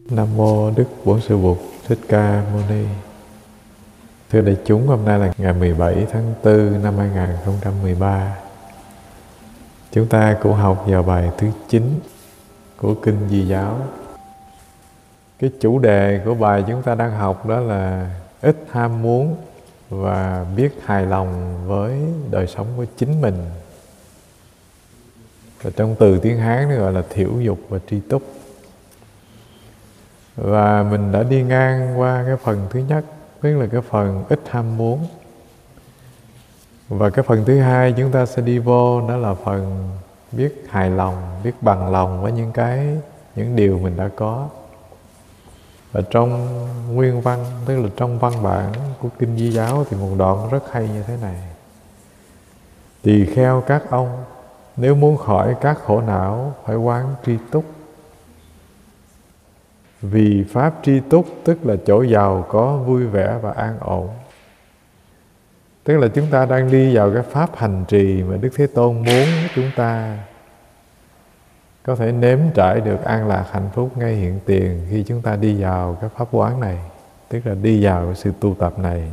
Nam mô Đức Bổn Sư Bụt Thích Ca Mâu Ni. Thưa đại chúng, hôm nay là ngày 17 tháng 4 năm 2013. Chúng ta cũng học vào bài thứ 9 của Kinh Di Giáo. Cái chủ đề của bài chúng ta đang học đó là ít ham muốn và biết hài lòng với đời sống của chính mình. Và trong từ tiếng Hán nó gọi là thiểu dục và tri túc. Và mình đã đi ngang qua cái phần thứ nhất, tức là cái phần ít ham muốn. Và cái phần thứ hai chúng ta sẽ đi vô, đó là phần biết hài lòng, biết bằng lòng với những điều mình đã có. Và trong nguyên văn, tức là trong văn bản của Kinh Di Giáo thì một đoạn rất hay như thế này: tỳ kheo các ông, nếu muốn khỏi các khổ não phải quán tri túc. Vì pháp tri túc tức là chỗ giàu có, vui vẻ và an ổn. Tức là chúng ta đang đi vào cái pháp hành trì mà Đức Thế Tôn muốn chúng ta có thể nếm trải được an lạc hạnh phúc ngay hiện tiền khi chúng ta đi vào cái pháp quán này, tức là đi vào cái sự tu tập này.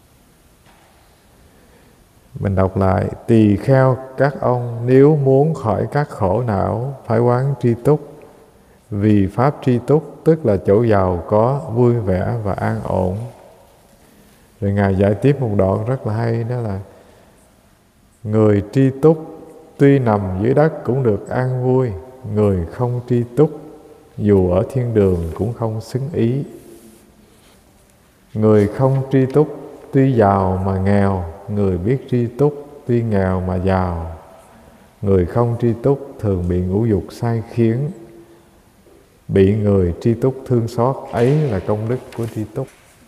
Mình đọc lại: tỳ kheo các ông, nếu muốn khỏi các khổ não phải quán tri túc. Vì pháp tri túc tức là chỗ giàu có, vui vẻ và an ổn. Rồi Ngài giải tiếp một đoạn rất là hay, đó là: người tri túc tuy nằm dưới đất cũng được an vui, người không tri túc dù ở thiên đường cũng không xứng ý. Người không tri túc tuy giàu mà nghèo, người biết tri túc tuy nghèo mà giàu. Người không tri túc thường bị ngũ dục sai khiến, bị người tri túc thương xót, ấy là công đức của tri túc.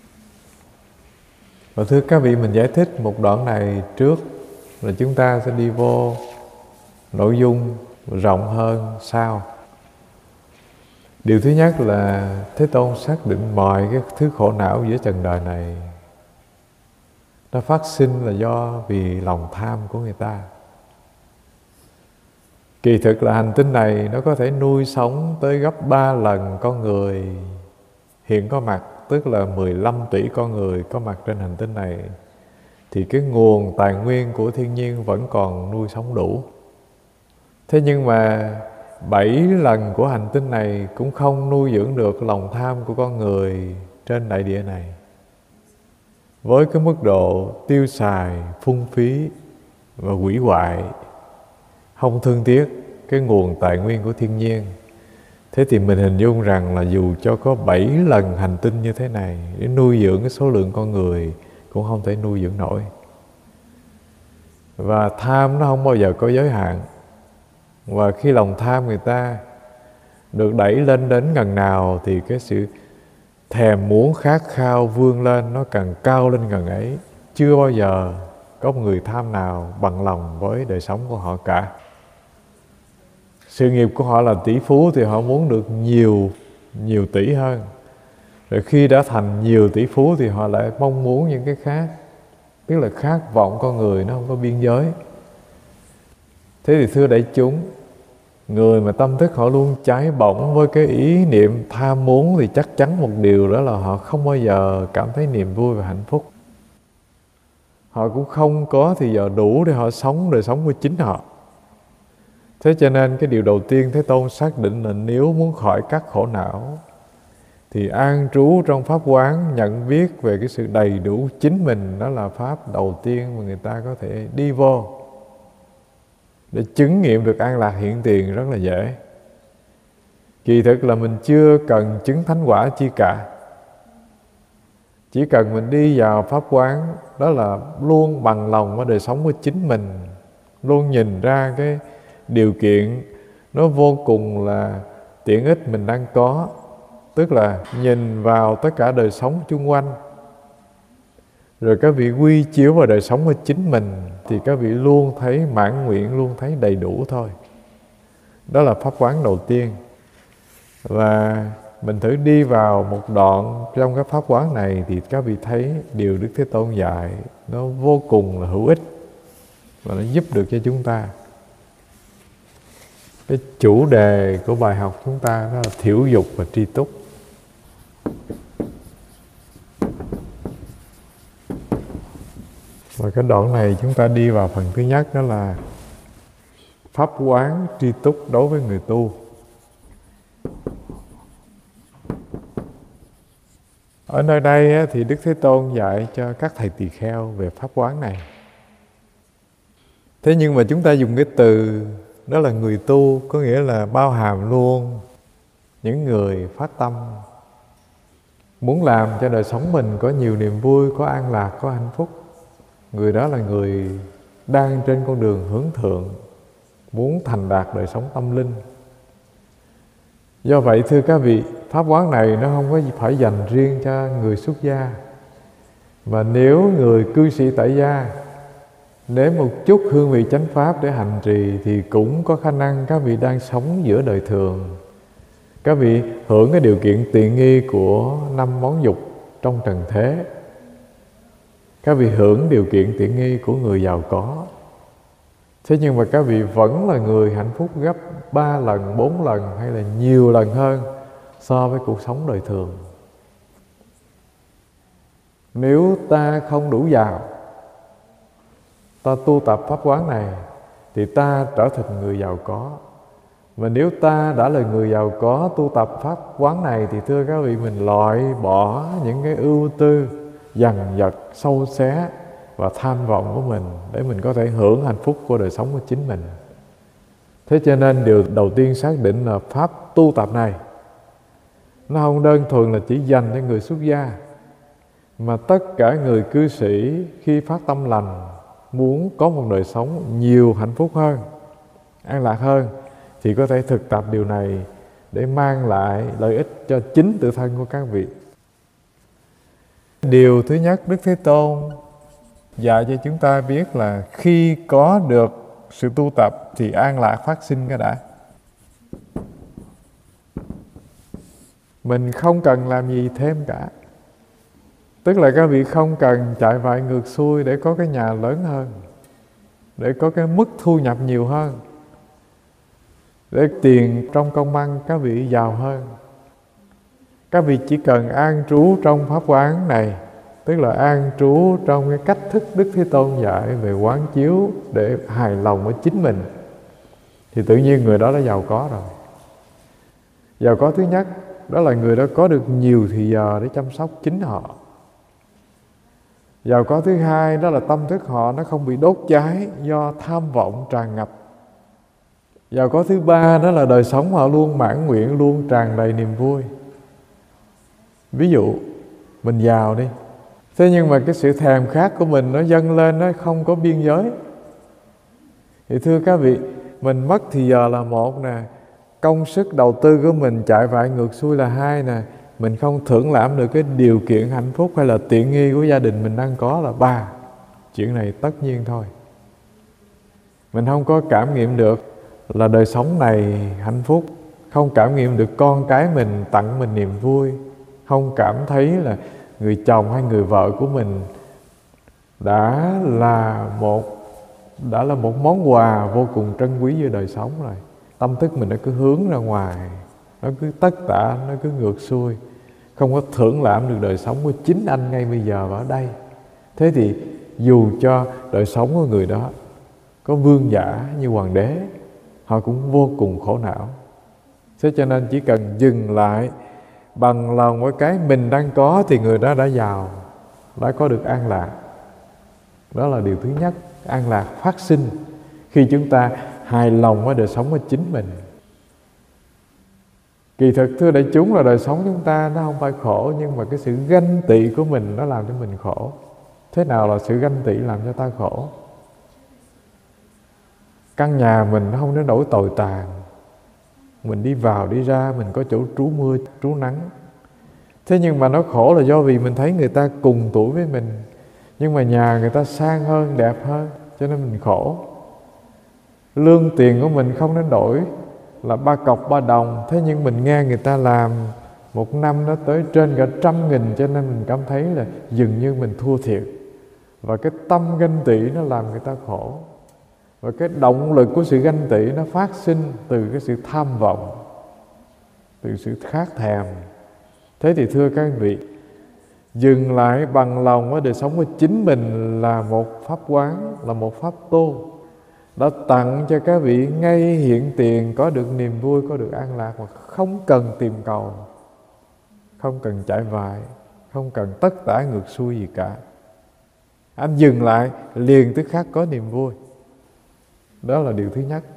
Và thưa các vị, mình giải thích một đoạn này trước là chúng ta sẽ đi vô nội dung rộng hơn sau. Điều thứ nhất là Thế Tôn xác định mọi cái thứ khổ não giữa trần đời này nó phát sinh là vì lòng tham của người ta. Kỳ thực là hành tinh này nó có thể nuôi sống tới gấp 3 lần con người hiện có mặt, tức là 15 tỷ con người có mặt trên hành tinh này, thì cái nguồn tài nguyên của thiên nhiên vẫn còn nuôi sống đủ. Thế nhưng mà 7 lần của hành tinh này cũng không nuôi dưỡng được lòng tham của con người trên đại địa này. Với cái mức độ tiêu xài, phung phí và hủy hoại, không thương tiếc cái nguồn tài nguyên của thiên nhiên, thế thì mình hình dung rằng là dù cho có 7 lần hành tinh như thế này để nuôi dưỡng cái số lượng con người cũng không thể nuôi dưỡng nổi. Và tham nó không bao giờ có giới hạn. Và khi lòng tham người ta được đẩy lên đến ngần nào thì cái sự thèm muốn khát khao vươn lên nó càng cao lên ngần ấy. Chưa bao giờ có một người tham nào bằng lòng với đời sống của họ cả. Sự nghiệp của họ là tỷ phú thì họ muốn được nhiều tỷ hơn. Rồi khi đã thành nhiều tỷ phú thì họ lại mong muốn những cái khác. Tức là khát vọng con người nó không có biên giới. Thế thì thưa đại chúng, người mà tâm thức họ luôn cháy bỏng với cái ý niệm tham muốn thì chắc chắn một điều đó là họ không bao giờ cảm thấy niềm vui và hạnh phúc. Họ cũng không có thì giờ đủ để họ sống đời sống của chính họ. Thế cho nên cái điều đầu tiên Thế Tôn xác định là nếu muốn khỏi các khổ não thì an trú trong pháp quán, nhận biết về cái sự đầy đủ chính mình, đó là pháp đầu tiên mà người ta có thể đi vô để chứng nghiệm được an lạc hiện tiền rất là dễ. Kỳ thực là mình chưa cần chứng thánh quả chi cả. Chỉ cần mình đi vào pháp quán, đó là luôn bằng lòng với đời sống của chính mình, luôn nhìn ra cái điều kiện nó vô cùng là tiện ích mình đang có. Tức là nhìn vào tất cả đời sống chung quanh, rồi các vị quy chiếu vào đời sống của chính mình, thì các vị luôn thấy mãn nguyện, luôn thấy đầy đủ thôi. Đó là pháp quán đầu tiên. Và mình thử đi vào một đoạn trong cái pháp quán này thì các vị thấy điều Đức Thế Tôn dạy nó vô cùng là hữu ích và nó giúp được cho chúng ta. Cái chủ đề của bài học chúng ta đó là thiểu dục và tri túc. Và cái đoạn này chúng ta đi vào phần thứ nhất, đó là pháp quán tri túc đối với người tu. Ở nơi đây thì Đức Thế Tôn dạy cho các thầy tỳ kheo về pháp quán này. Thế nhưng mà chúng ta dùng cái từ đó là người tu, có nghĩa là bao hàm luôn những người phát tâm muốn làm cho đời sống mình có nhiều niềm vui, có an lạc, có hạnh phúc. Người đó là người đang trên con đường hướng thượng, muốn thành đạt đời sống tâm linh. Do vậy thưa các vị, pháp quán này nó không có phải dành riêng cho người xuất gia. Mà nếu người cư sĩ tại gia nếm một chút hương vị chánh pháp để hành trì, thì cũng có khả năng các vị đang sống giữa đời thường. Các vị hưởng cái điều kiện tiện nghi của 5 món dục trong trần thế. Các vị hưởng điều kiện tiện nghi của người giàu có. Thế nhưng mà các vị vẫn là người hạnh phúc gấp 3 lần, 4 lần hay là nhiều lần hơn so với cuộc sống đời thường. Nếu ta không đủ giàu, ta tu tập pháp quán này thì ta trở thành người giàu có. Mà nếu ta đã là người giàu có, tu tập pháp quán này thì thưa các vị, mình loại bỏ những cái ưu tư, dằn vặt, sâu xé và tham vọng của mình để mình có thể hưởng hạnh phúc của đời sống của chính mình. Thế cho nên điều đầu tiên xác định là pháp tu tập này nó không đơn thuần là chỉ dành cho người xuất gia, mà tất cả người cư sĩ khi phát tâm lành muốn có một đời sống nhiều hạnh phúc hơn, an lạc hơn, thì có thể thực tập điều này để mang lại lợi ích cho chính tự thân của các vị. Điều thứ nhất, Đức Thế Tôn dạy cho chúng ta biết là khi có được sự tu tập thì an lạc phát sinh cái đã. Mình không cần làm gì thêm cả. Tức là các vị không cần chạy vạy ngược xuôi để có cái nhà lớn hơn, để có cái mức thu nhập nhiều hơn, để tiền trong công ăn các vị giàu hơn. Các vị chỉ cần an trú trong pháp quán này, tức là an trú trong cái cách thức Đức Thế Tôn dạy về quán chiếu để hài lòng với chính mình, thì tự nhiên người đó đã giàu có rồi. Giàu có thứ nhất, đó là người đó có được nhiều thì giờ để chăm sóc chính họ. Giàu có thứ hai, đó là tâm thức họ nó không bị đốt cháy do tham vọng tràn ngập. Giàu có thứ ba, đó là đời sống họ luôn mãn nguyện, luôn tràn đầy niềm vui. Ví dụ mình giàu đi, thế nhưng mà cái sự thèm khát của mình nó dâng lên, nó không có biên giới. Thì thưa các vị, mình mất thì giờ là một nè, công sức đầu tư của mình chạy vạy ngược xuôi là hai nè, mình không thưởng lãm được cái điều kiện hạnh phúc hay là tiện nghi của gia đình mình đang có là ba. Chuyện này tất nhiên thôi. Mình không có cảm nghiệm được là đời sống này hạnh phúc, không cảm nghiệm được con cái mình tặng mình niềm vui, không cảm thấy là người chồng hay người vợ của mình đã là một món quà vô cùng trân quý với đời sống rồi. Tâm thức mình nó cứ hướng ra ngoài, nó cứ tất tả, nó cứ ngược xuôi, không có thưởng lãm được đời sống của chính anh ngay bây giờ và ở đây. Thế thì dù cho đời sống của người đó có vương giả như hoàng đế, họ cũng vô cùng khổ não. Thế cho nên chỉ cần dừng lại bằng lòng với cái mình đang có thì người đó đã giàu, đã có được an lạc. Đó là điều thứ nhất, an lạc phát sinh khi chúng ta hài lòng với đời sống của chính mình. Kỳ thực thưa đại chúng là đời sống chúng ta nó không phải khổ, nhưng mà cái sự ganh tị của mình nó làm cho mình khổ. Thế nào là sự ganh tị làm cho ta khổ? Căn nhà mình nó không đến nỗi tồi tàn, mình đi vào đi ra, mình có chỗ trú mưa trú nắng. Thế nhưng mà nó khổ là do vì mình thấy người ta cùng tuổi với mình, nhưng mà nhà người ta sang hơn, đẹp hơn, cho nên mình khổ. Lương tiền của mình không đến đổi là 3 cọc 3 đồng, thế nhưng mình nghe người ta làm một năm nó tới trên cả 100.000, cho nên mình cảm thấy là dường như mình thua thiệt. Và cái tâm ganh tị nó làm người ta khổ. Và cái động lực của sự ganh tị nó phát sinh từ cái sự tham vọng, từ sự khát thèm, Thế thì thưa các vị, dừng lại bằng lòng ở đời sống của chính mình là một pháp quán, là một pháp tu, đã tặng cho các vị ngay hiện tiền có được niềm vui, có được an lạc mà không cần tìm cầu, không cần chạy vại, không cần tất tả ngược xuôi gì cả. Anh dừng lại liền tức khắc có niềm vui. Đó là điều thứ nhất.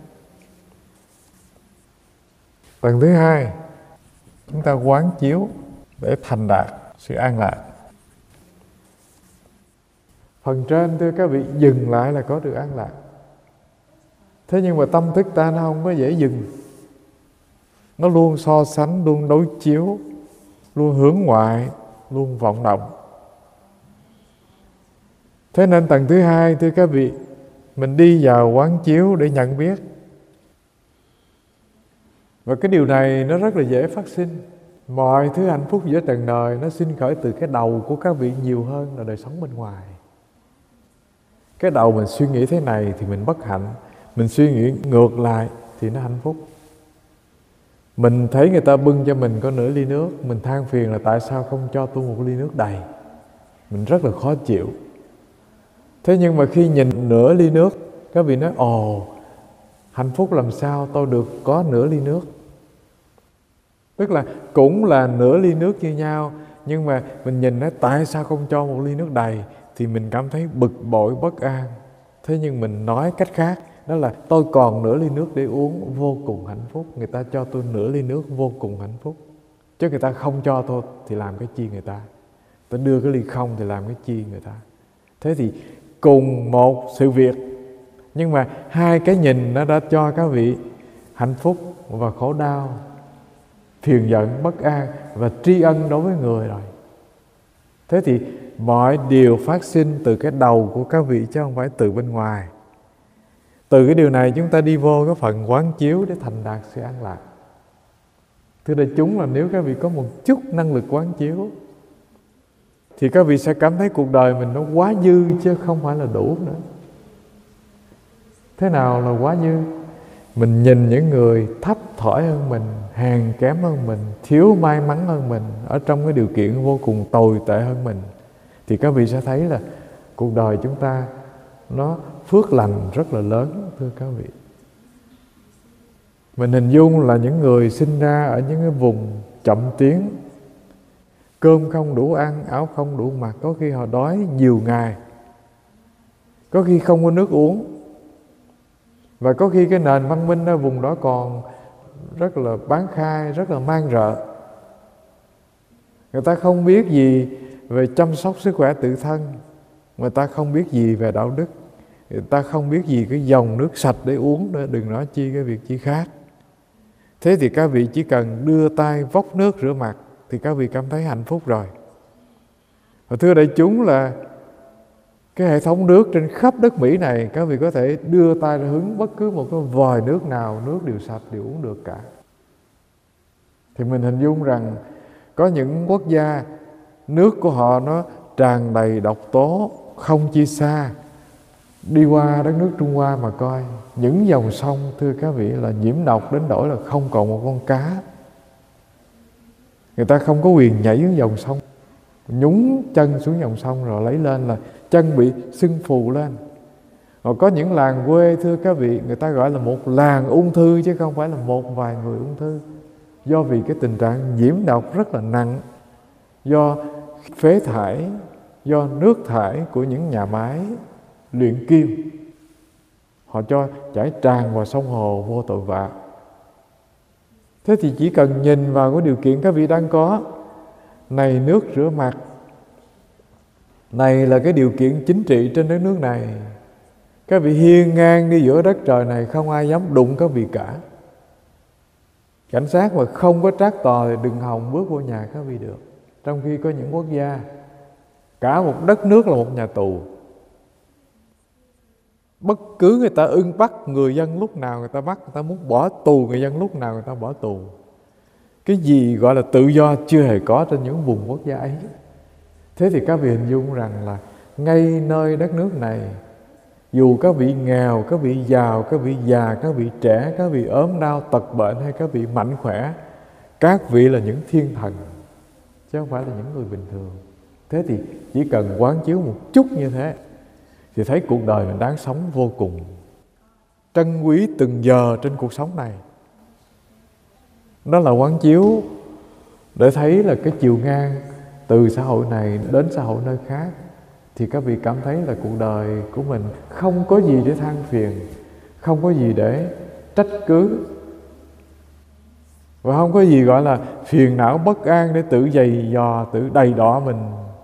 Tầng thứ hai, chúng ta quán chiếu để thành đạt sự an lạc. Phần trên thưa các vị, dừng lại là có được an lạc. Thế nhưng mà tâm thức ta nó không có dễ dừng. Nó luôn so sánh, luôn đối chiếu, luôn hướng ngoại, luôn vọng động. Thế nên tầng thứ hai thưa các vị, mình đi vào quán chiếu để nhận biết. Và cái điều này nó rất là dễ phát sinh. Mọi thứ hạnh phúc giữa trần đời nó sinh khởi từ cái đầu của các vị nhiều hơn là đời sống bên ngoài. Cái đầu mình suy nghĩ thế này thì mình bất hạnh, mình suy nghĩ ngược lại thì nó hạnh phúc. Mình thấy người ta bưng cho mình có nửa ly nước, mình than phiền là tại sao không cho tôi một ly nước đầy. Mình rất là khó chịu. Thế nhưng mà khi nhìn nửa ly nước, các vị nói ồ, hạnh phúc làm sao tôi được có nửa ly nước. Tức là cũng là nửa ly nước như nhau, nhưng mà mình nhìn nói tại sao không cho một ly nước đầy, thì mình cảm thấy bực bội bất an. Thế nhưng mình nói cách khác, đó là tôi còn nửa ly nước để uống, vô cùng hạnh phúc. Người ta cho tôi nửa ly nước, vô cùng hạnh phúc. Chứ người ta không cho tôi thì làm cái chi người ta. Tôi đưa cái ly không thì làm cái chi người ta. Thế thì cùng một sự việc, nhưng mà hai cái nhìn nó đã cho các vị hạnh phúc và khổ đau, phiền giận, bất an và tri ân đối với người rồi. Thế thì mọi điều phát sinh từ cái đầu của các vị chứ không phải từ bên ngoài. Từ cái điều này chúng ta đi vô cái phần quán chiếu để thành đạt sự an lạc. Thưa đại chúng, là nếu các vị có một chút năng lực quán chiếu thì các vị sẽ cảm thấy cuộc đời mình nó quá dư chứ không phải là đủ nữa. Thế nào là quá dư? Mình nhìn những người thấp thỏi hơn mình, hèn kém hơn mình, thiếu may mắn hơn mình, ở trong cái điều kiện vô cùng tồi tệ hơn mình, thì các vị sẽ thấy là cuộc đời chúng ta nó phước lành rất là lớn, thưa các vị. Mình hình dung là những người sinh ra ở những cái vùng chậm tiến, cơm không đủ ăn, áo không đủ mặc, có khi họ đói nhiều ngày, có khi không có nước uống, và có khi cái nền văn minh ở vùng đó còn rất là bán khai, rất là man rợ. Người ta không biết gì về chăm sóc sức khỏe tự thân, người ta không biết gì về đạo đức, người ta không biết gì cái dòng nước sạch để uống nữa, đừng nói chi cái việc chi khác. Thế thì các vị chỉ cần đưa tay vốc nước rửa mặt thì các vị cảm thấy hạnh phúc rồi. Và thưa đại chúng, là cái hệ thống nước trên khắp đất Mỹ này, các vị có thể đưa tay ra hứng bất cứ một cái vòi nước nào, nước đều sạch, đều uống được cả. Thì mình hình dung rằng có những quốc gia nước của họ nó tràn đầy độc tố, không chi xa. Đi qua đất nước Trung Hoa mà coi, những dòng sông thưa các vị là nhiễm độc đến nỗi là không còn một con cá. Người ta không có quyền nhảy xuống dòng sông, nhúng chân xuống dòng sông rồi lấy lên là chân bị sưng phù lên. Rồi có những làng quê thưa các vị, người ta gọi là một làng ung thư chứ không phải là một vài người ung thư. Do vì cái tình trạng nhiễm độc rất là nặng, do phế thải, do nước thải của những nhà máy luyện kim, họ cho chảy tràn vào sông hồ vô tội vạ. Thế thì chỉ cần nhìn vào cái điều kiện các vị đang có, này nước rửa mặt, này là cái điều kiện chính trị trên đất nước này, các vị hiên ngang đi giữa đất trời này, không ai dám đụng các vị cả. Cảnh sát mà không có trác tòa thì đừng hòng bước vô nhà các vị được. Trong khi có những quốc gia cả một đất nước là một nhà tù, bất cứ người ta ưng bắt người dân lúc nào người ta bắt, người ta muốn bỏ tù người dân lúc nào người ta bỏ tù. Cái gì gọi là tự do chưa hề có trên những vùng quốc gia ấy. Thế thì các vị hình dung rằng là ngay nơi đất nước này, dù các vị nghèo, các vị giàu, các vị già, các vị trẻ, các vị ốm đau tật bệnh hay các vị mạnh khỏe, các vị là những thiên thần. chứ không phải là những người bình thường. Thế thì chỉ cần quán chiếu một chút như thế thì thấy cuộc đời mình đáng sống vô cùng, trân quý từng giờ trên cuộc sống này. Đó là quán chiếu để thấy là cái chiều ngang từ xã hội này đến xã hội nơi khác, thì các vị cảm thấy là cuộc đời của mình không có gì để than phiền, không có gì để trách cứ, và không có gì gọi là phiền não bất an để tự giày dò, tự đầy đọa mình.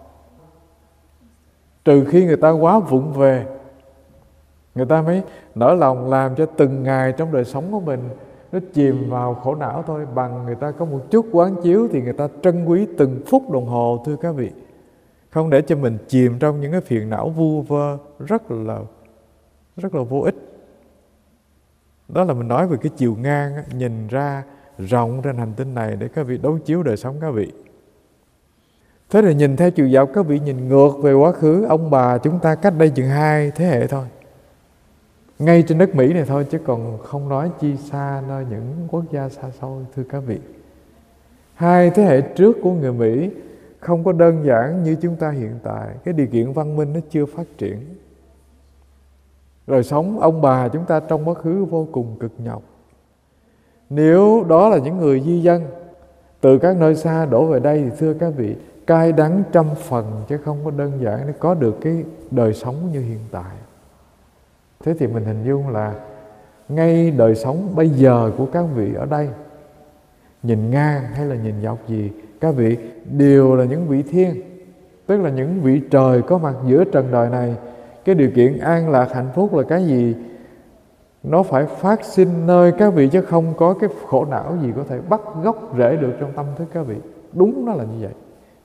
Trừ khi người ta quá vụng về, người ta mới nỡ lòng làm cho từng ngày trong đời sống của mình nó chìm vào khổ não thôi. Bằng người ta có một chút quán chiếu thì người ta trân quý từng phút đồng hồ, thưa các vị. Không để cho mình chìm trong những cái phiền não vu vơ rất là vô ích. Đó là mình nói về cái chiều ngang nhìn ra rộng trên hành tinh này để các vị đối chiếu đời sống các vị. Thế rồi nhìn theo chiều dọc, các vị nhìn ngược về quá khứ. Ông bà chúng ta cách đây chừng 2 thế hệ thôi, ngay trên đất Mỹ này thôi, chứ còn không nói chi xa nơi những quốc gia xa xôi, thưa các vị. 2 thế hệ trước của người Mỹ không có đơn giản như chúng ta hiện tại. Cái điều kiện văn minh nó chưa phát triển. Đời sống ông bà chúng ta trong quá khứ vô cùng cực nhọc. Nếu đó là những người di dân từ các nơi xa đổ về đây thì thưa các vị, cay đắng trăm phần chứ không có đơn giản để có được cái đời sống như hiện tại. Thế thì mình hình dung là ngay đời sống bây giờ của các vị ở đây, nhìn ngang hay là nhìn dọc gì, các vị đều là những vị thiên, tức là những vị trời có mặt giữa trần đời này. Cái điều kiện an lạc hạnh phúc là cái gì? Nó phải phát sinh nơi các vị, chứ không có cái khổ não gì có thể bắt gốc rễ được trong tâm thức các vị. Đúng nó là như vậy.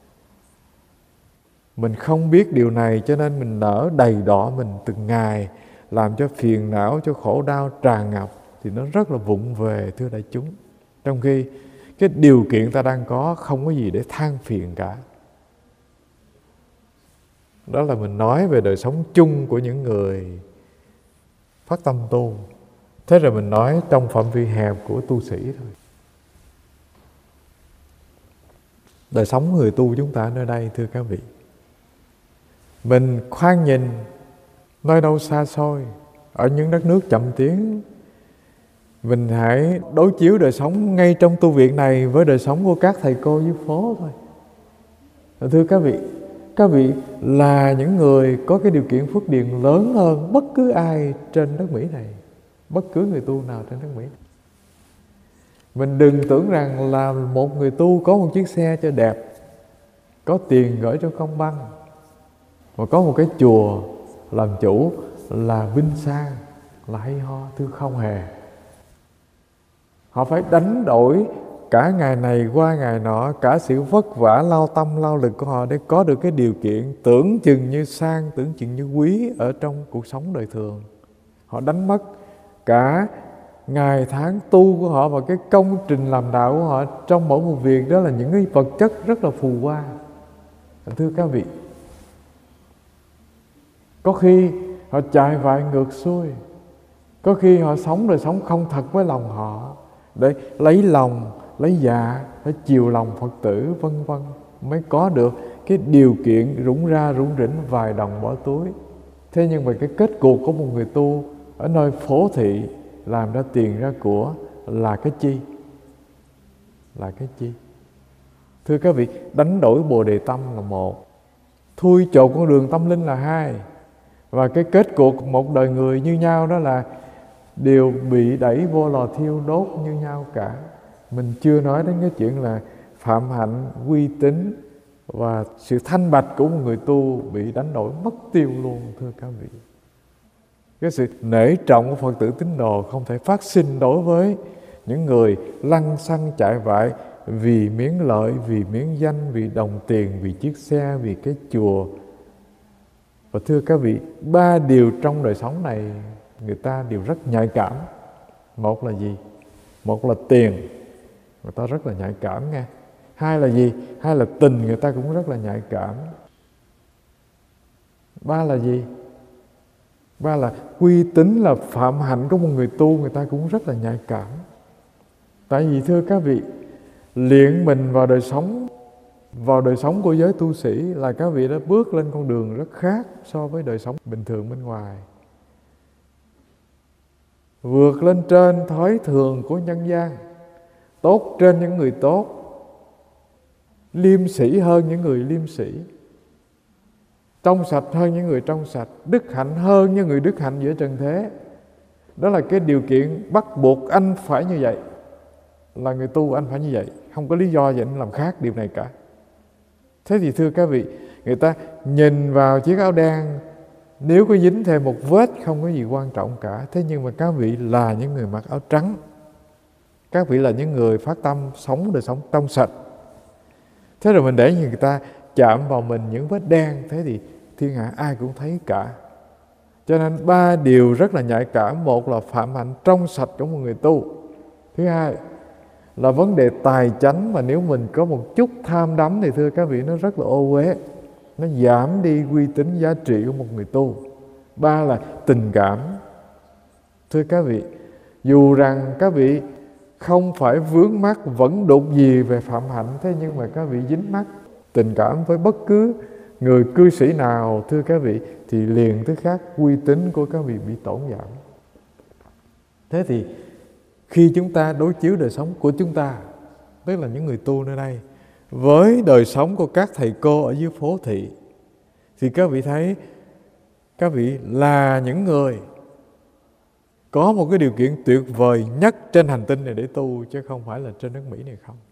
Mình không biết điều này cho nên mình nỡ đầy đọa mình từng ngày, làm cho phiền não, cho khổ đau tràn ngập, thì nó rất là vụng về, thưa đại chúng. Trong khi cái điều kiện ta đang có không có gì để than phiền cả. Đó là mình nói về đời sống chung của những người phát tâm tu. Thế rồi mình nói trong phạm vi hẹp của tu sĩ thôi. Đời sống người tu chúng ta nơi đây, thưa các vị, mình khoan nhìn nơi đâu xa xôi, ở những đất nước chậm tiến, mình hãy đối chiếu đời sống ngay trong tu viện này với đời sống của các thầy cô dưới phố thôi. Thưa các vị là những người có cái điều kiện phước điền lớn hơn bất cứ ai trên đất Mỹ này, bất cứ người tu nào trên đất Mỹ này. Mình đừng tưởng rằng là một người tu có một chiếc xe cho đẹp, có tiền gửi cho công băng, mà có một cái chùa làm chủ là vinh sang, là hay ho. Thưa không hề. Họ phải đánh đổi cả ngày này qua ngày nọ, cả sự vất vả lao tâm lao lực của họ để có được cái điều kiện tưởng chừng như sang, tưởng chừng như quý ở trong cuộc sống đời thường. Họ đánh mất cả ngày tháng tu của họ và cái công trình làm đạo của họ trong mỗi một việc. Đó là những cái vật chất rất là phù hoa. Thưa các vị, có khi họ chạy vại ngược xuôi, có khi họ sống đời sống không thật với lòng họ, để lấy lòng, lấy dạ, để chiều lòng Phật tử, vân vân, mới có được cái điều kiện rủng ra rủng rỉnh vài đồng bỏ túi. Thế nhưng mà cái kết cục của một người tu ở nơi phố thị làm ra tiền ra của là cái chi? Là cái chi? Thưa các vị, đánh đổi Bồ Đề Tâm là một, thui chột con đường tâm linh là hai, và cái kết cục một đời người như nhau đó là đều bị đẩy vô lò thiêu đốt như nhau cả. Mình chưa nói đến cái chuyện là phạm hạnh, uy tín và sự thanh bạch của một người tu bị đánh đổi mất tiêu luôn, thưa các vị. Cái sự nể trọng của Phật tử tín đồ không thể phát sinh đối với những người lăng xăng chạy vại vì miếng lợi, vì miếng danh, vì đồng tiền, vì chiếc xe, vì cái chùa. Và thưa các vị, 3 điều trong đời sống này người ta đều rất nhạy cảm. Một là gì? Một là tiền, người ta rất là nhạy cảm nghe. Hai là gì? Hai là tình, người ta cũng rất là nhạy cảm. Ba là gì? Ba là uy tín, là phạm hạnh của một người tu, người ta cũng rất là nhạy cảm. Tại vì thưa các vị, luyện mình vào đời sống vào đời sống của giới tu sĩ là các vị đã bước lên con đường rất khác so với đời sống bình thường bên ngoài. Vượt lên trên thói thường của nhân gian, tốt trên những người tốt, liêm sĩ hơn những người liêm sĩ, trong sạch hơn những người trong sạch, đức hạnh hơn những người đức hạnh giữa trần thế. Đó là cái điều kiện bắt buộc anh phải như vậy. Là người tu anh phải như vậy, không có lý do gì anh làm khác điều này cả. Thế thì thưa các vị, người ta nhìn vào chiếc áo đen, nếu có dính thêm một vết không có gì quan trọng cả. Thế nhưng mà các vị là những người mặc áo trắng, các vị là những người phát tâm sống đời sống trong sạch. Thế rồi mình để người ta chạm vào mình những vết đen, thế thì thiên hạ ai cũng thấy cả. Cho nên 3 điều rất là nhạy cảm. Một là phạm hạnh trong sạch của một người tu. Thứ hai là vấn đề tài chánh, mà nếu mình có một chút tham đắm thì thưa các vị nó rất là ô uế, nó giảm đi uy tín giá trị của một người tu. 3 là tình cảm. Thưa các vị, dù rằng các vị không phải vướng mắc vẫn đụng gì về phạm hạnh, thế nhưng mà các vị dính mắc tình cảm với bất cứ người cư sĩ nào, thưa các vị, thì liền tức khắc uy tín của các vị bị tổn giảm. Thế thì khi chúng ta đối chiếu đời sống của chúng ta, tức là những người tu nơi đây, với đời sống của các thầy cô ở dưới phố thị, thì các vị thấy các vị là những người có một cái điều kiện tuyệt vời nhất trên hành tinh này để tu, chứ không phải là trên nước Mỹ này không.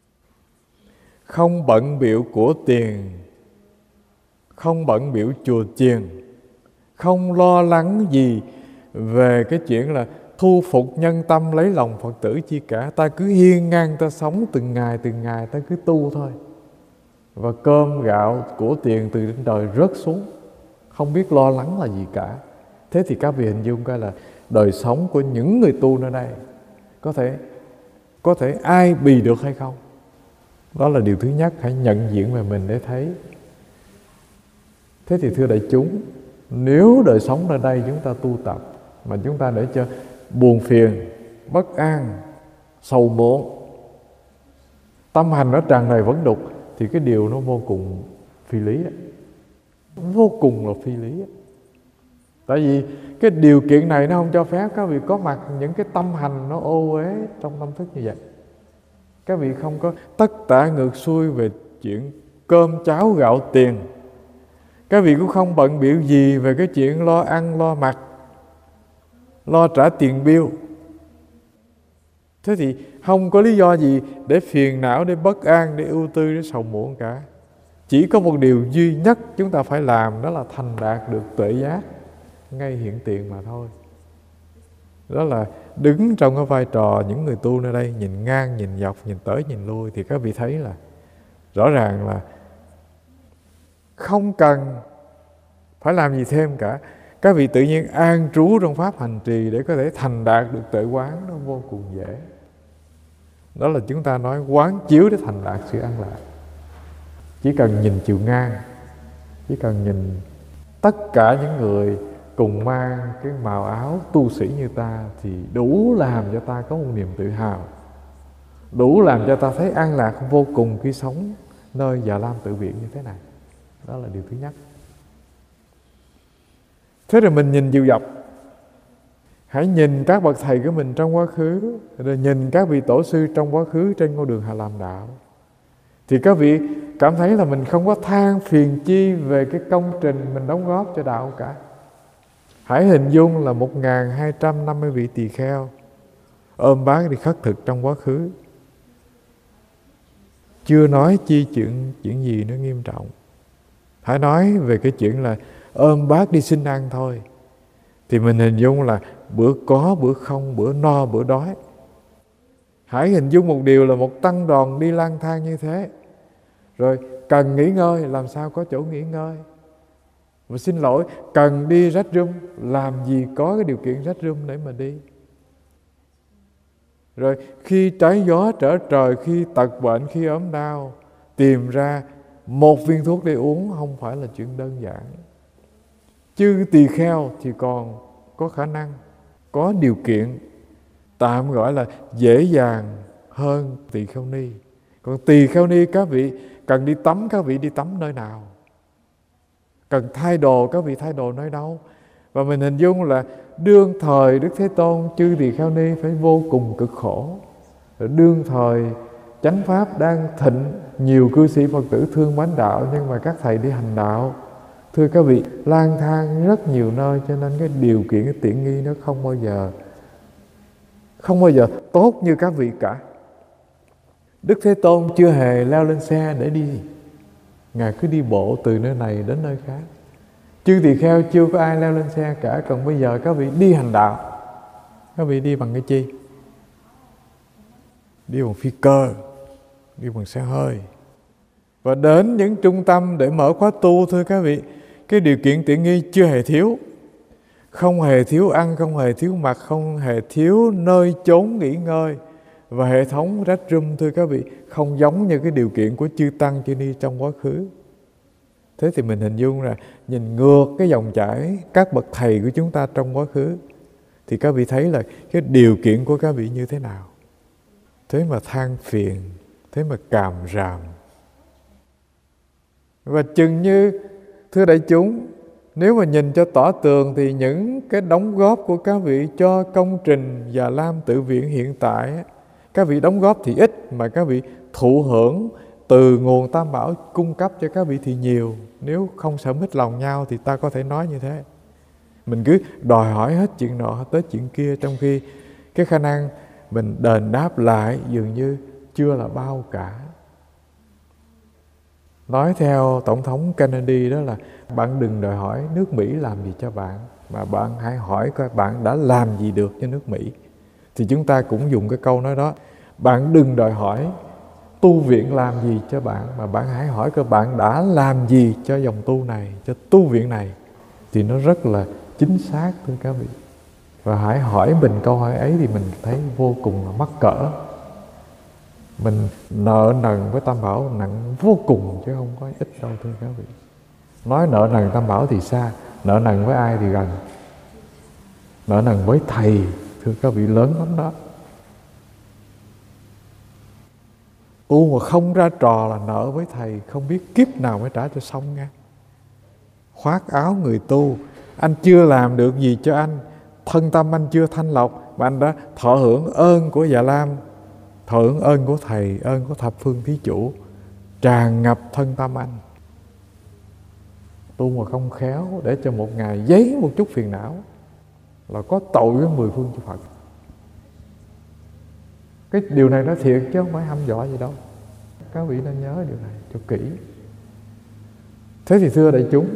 Không bận bịu của tiền, không bận bịu chùa chiền, không lo lắng gì về cái chuyện là thu phục nhân tâm lấy lòng Phật tử chi cả. Ta cứ hiên ngang ta sống từng ngày ta cứ tu thôi. Và cơm gạo của tiền từ trên trời rớt xuống, không biết lo lắng là gì cả. Thế thì các vị hình dung coi là đời sống của những người tu nơi đây có thể ai bì được hay không? Đó là điều thứ nhất, hãy nhận diện về mình để thấy. Thế thì thưa đại chúng, nếu đời sống nơi đây chúng ta tu tập mà chúng ta để cho buồn phiền, bất an, sầu muộn, tâm hành nó tràn đầy vấn đục, thì cái điều nó vô cùng phi lý đó. Vô cùng là phi lý đó. Tại vì cái điều kiện này nó không cho phép các vị có mặt những cái tâm hành nó ô uế trong tâm thức như vậy. Các vị không có tất tả ngược xuôi về chuyện cơm cháo gạo tiền. Các vị cũng không bận bịu gì về cái chuyện lo ăn lo mặc, lo trả tiền bill. Thế thì không có lý do gì để phiền não, để bất an, để ưu tư, để sầu muộn cả. Chỉ có một điều duy nhất chúng ta phải làm, đó là thành đạt được tuệ giác ngay hiện tiền mà thôi. Đó là đứng trong cái vai trò những người tu nơi đây, nhìn ngang, nhìn dọc, nhìn tới, nhìn lui, thì các vị thấy là rõ ràng là không cần phải làm gì thêm cả. Các vị tự nhiên an trú trong pháp hành trì để có thể thành đạt được tuệ quán, nó vô cùng dễ. Đó là chúng ta nói quán chiếu để thành đạt sự an lạc. Chỉ cần nhìn chiều ngang, chỉ cần nhìn tất cả những người cùng mang cái màu áo tu sĩ như ta, thì đủ làm cho ta có một niềm tự hào, đủ làm cho ta thấy an lạc vô cùng khi sống nơi Già Lam tự viện như thế này. Đó là điều thứ nhất. Thế rồi mình nhìn chiều dọc, hãy nhìn các bậc thầy của mình trong quá khứ, rồi nhìn các vị tổ sư trong quá khứ trên con đường Hà Làm Đạo, thì các vị cảm thấy là mình không có than phiền chi về cái công trình mình đóng góp cho đạo cả. Hãy hình dung là 1250 vị tỳ kheo ôm bát đi khất thực trong quá khứ, chưa nói chi chuyện gì nó nghiêm trọng. Hãy nói về cái chuyện là ôm bát đi xin ăn thôi, thì mình hình dung là bữa có bữa không, bữa no bữa đói. Hãy hình dung một điều là một tăng đoàn đi lang thang như thế, rồi cần nghỉ ngơi làm sao có chỗ nghỉ ngơi. Và xin lỗi, cần đi rách room, làm gì có cái điều kiện rách room để mà đi. Rồi khi trái gió trở trời, khi tật bệnh, khi ốm đau, tìm ra một viên thuốc để uống không phải là chuyện đơn giản. Chứ tỳ kheo thì còn có khả năng, có điều kiện, tạm gọi là dễ dàng hơn tỳ kheo ni. Còn tỳ kheo ni các vị Cần đi tắm, các vị đi tắm nơi nào? Cần thay đồ, các vị thay đồ nơi đâu? Và mình hình dung là đương thời Đức Thế Tôn Chư Tỳ Kheo Ni phải vô cùng cực khổ. Đương thời chánh pháp đang thịnh, nhiều cư sĩ Phật tử thương mến đạo, nhưng mà các thầy đi hành đạo, thưa các vị, lang thang rất nhiều nơi, cho nên cái điều kiện, cái tiện nghi nó không bao giờ tốt như các vị cả. Đức Thế Tôn chưa hề leo lên xe để đi, Ngài cứ đi bộ từ nơi này đến nơi khác. Chư tỳ kheo chưa có ai leo lên xe cả. Còn bây giờ các vị đi hành đạo, các vị đi bằng cái chi? Đi bằng phi cơ, đi bằng xe hơi. Và đến những trung tâm để mở khóa tu, thưa các vị, cái điều kiện tiện nghi chưa hề thiếu. Không hề thiếu ăn, không hề thiếu mặc, không hề thiếu nơi chốn nghỉ ngơi. Và hệ thống rách room, thưa các vị, không giống như cái điều kiện của chư Tăng, chư Ni trong quá khứ. Thế thì mình hình dung là nhìn ngược cái dòng chảy các bậc thầy của chúng ta trong quá khứ, thì các vị thấy là cái điều kiện của các vị như thế nào. Thế mà than phiền, thế mà càm ràm. Và chừng như, thưa đại chúng, nếu mà nhìn cho tỏ tường thì những cái đóng góp của các vị cho công trình Già Lam Tự Viện hiện tại, các vị đóng góp thì ít, mà các vị thụ hưởng từ nguồn Tam Bảo cung cấp cho các vị thì nhiều. Nếu không sợ mít lòng nhau thì ta có thể nói như thế. Mình cứ đòi hỏi hết chuyện nọ tới chuyện kia, trong khi cái khả năng mình đền đáp lại dường như chưa là bao cả. Nói theo Tổng thống Kennedy đó là bạn đừng đòi hỏi nước Mỹ làm gì cho bạn, mà bạn hãy hỏi coi bạn đã làm gì được cho nước Mỹ. Thì chúng ta cũng dùng cái câu nói đó. Bạn đừng đòi hỏi tu viện làm gì cho bạn, mà bạn hãy hỏi coi bạn đã làm gì cho dòng tu này, cho tu viện này. Thì nó rất là chính xác, thưa các vị. Và hãy hỏi mình câu hỏi ấy thì mình thấy vô cùng là mắc cỡ. Mình nợ nần với Tam Bảo nặng vô cùng chứ không có ít đâu, thưa các vị. Nói nợ nần Tam Bảo thì xa, nợ nần với ai thì gần. Nợ nần với thầy, thưa các vị, lớn lắm đó. Mà không ra trò là nợ với thầy, không biết kiếp nào mới trả cho xong nha. Khoác áo người tu, anh chưa làm được gì cho anh, thân tâm anh chưa thanh lọc, mà anh đã thọ hưởng ơn của Già Lam, thọ hưởng ơn của thầy, ơn của thập phương thí chủ, tràn ngập thân tâm anh. Tu mà không khéo, để cho một ngày giấy một chút phiền não là có tội với 10 phương chư Phật. Cái điều này nó thiệt chứ không phải hăm dọa gì đâu. Các vị nên nhớ điều này cho kỹ. Thế thì thưa đại chúng,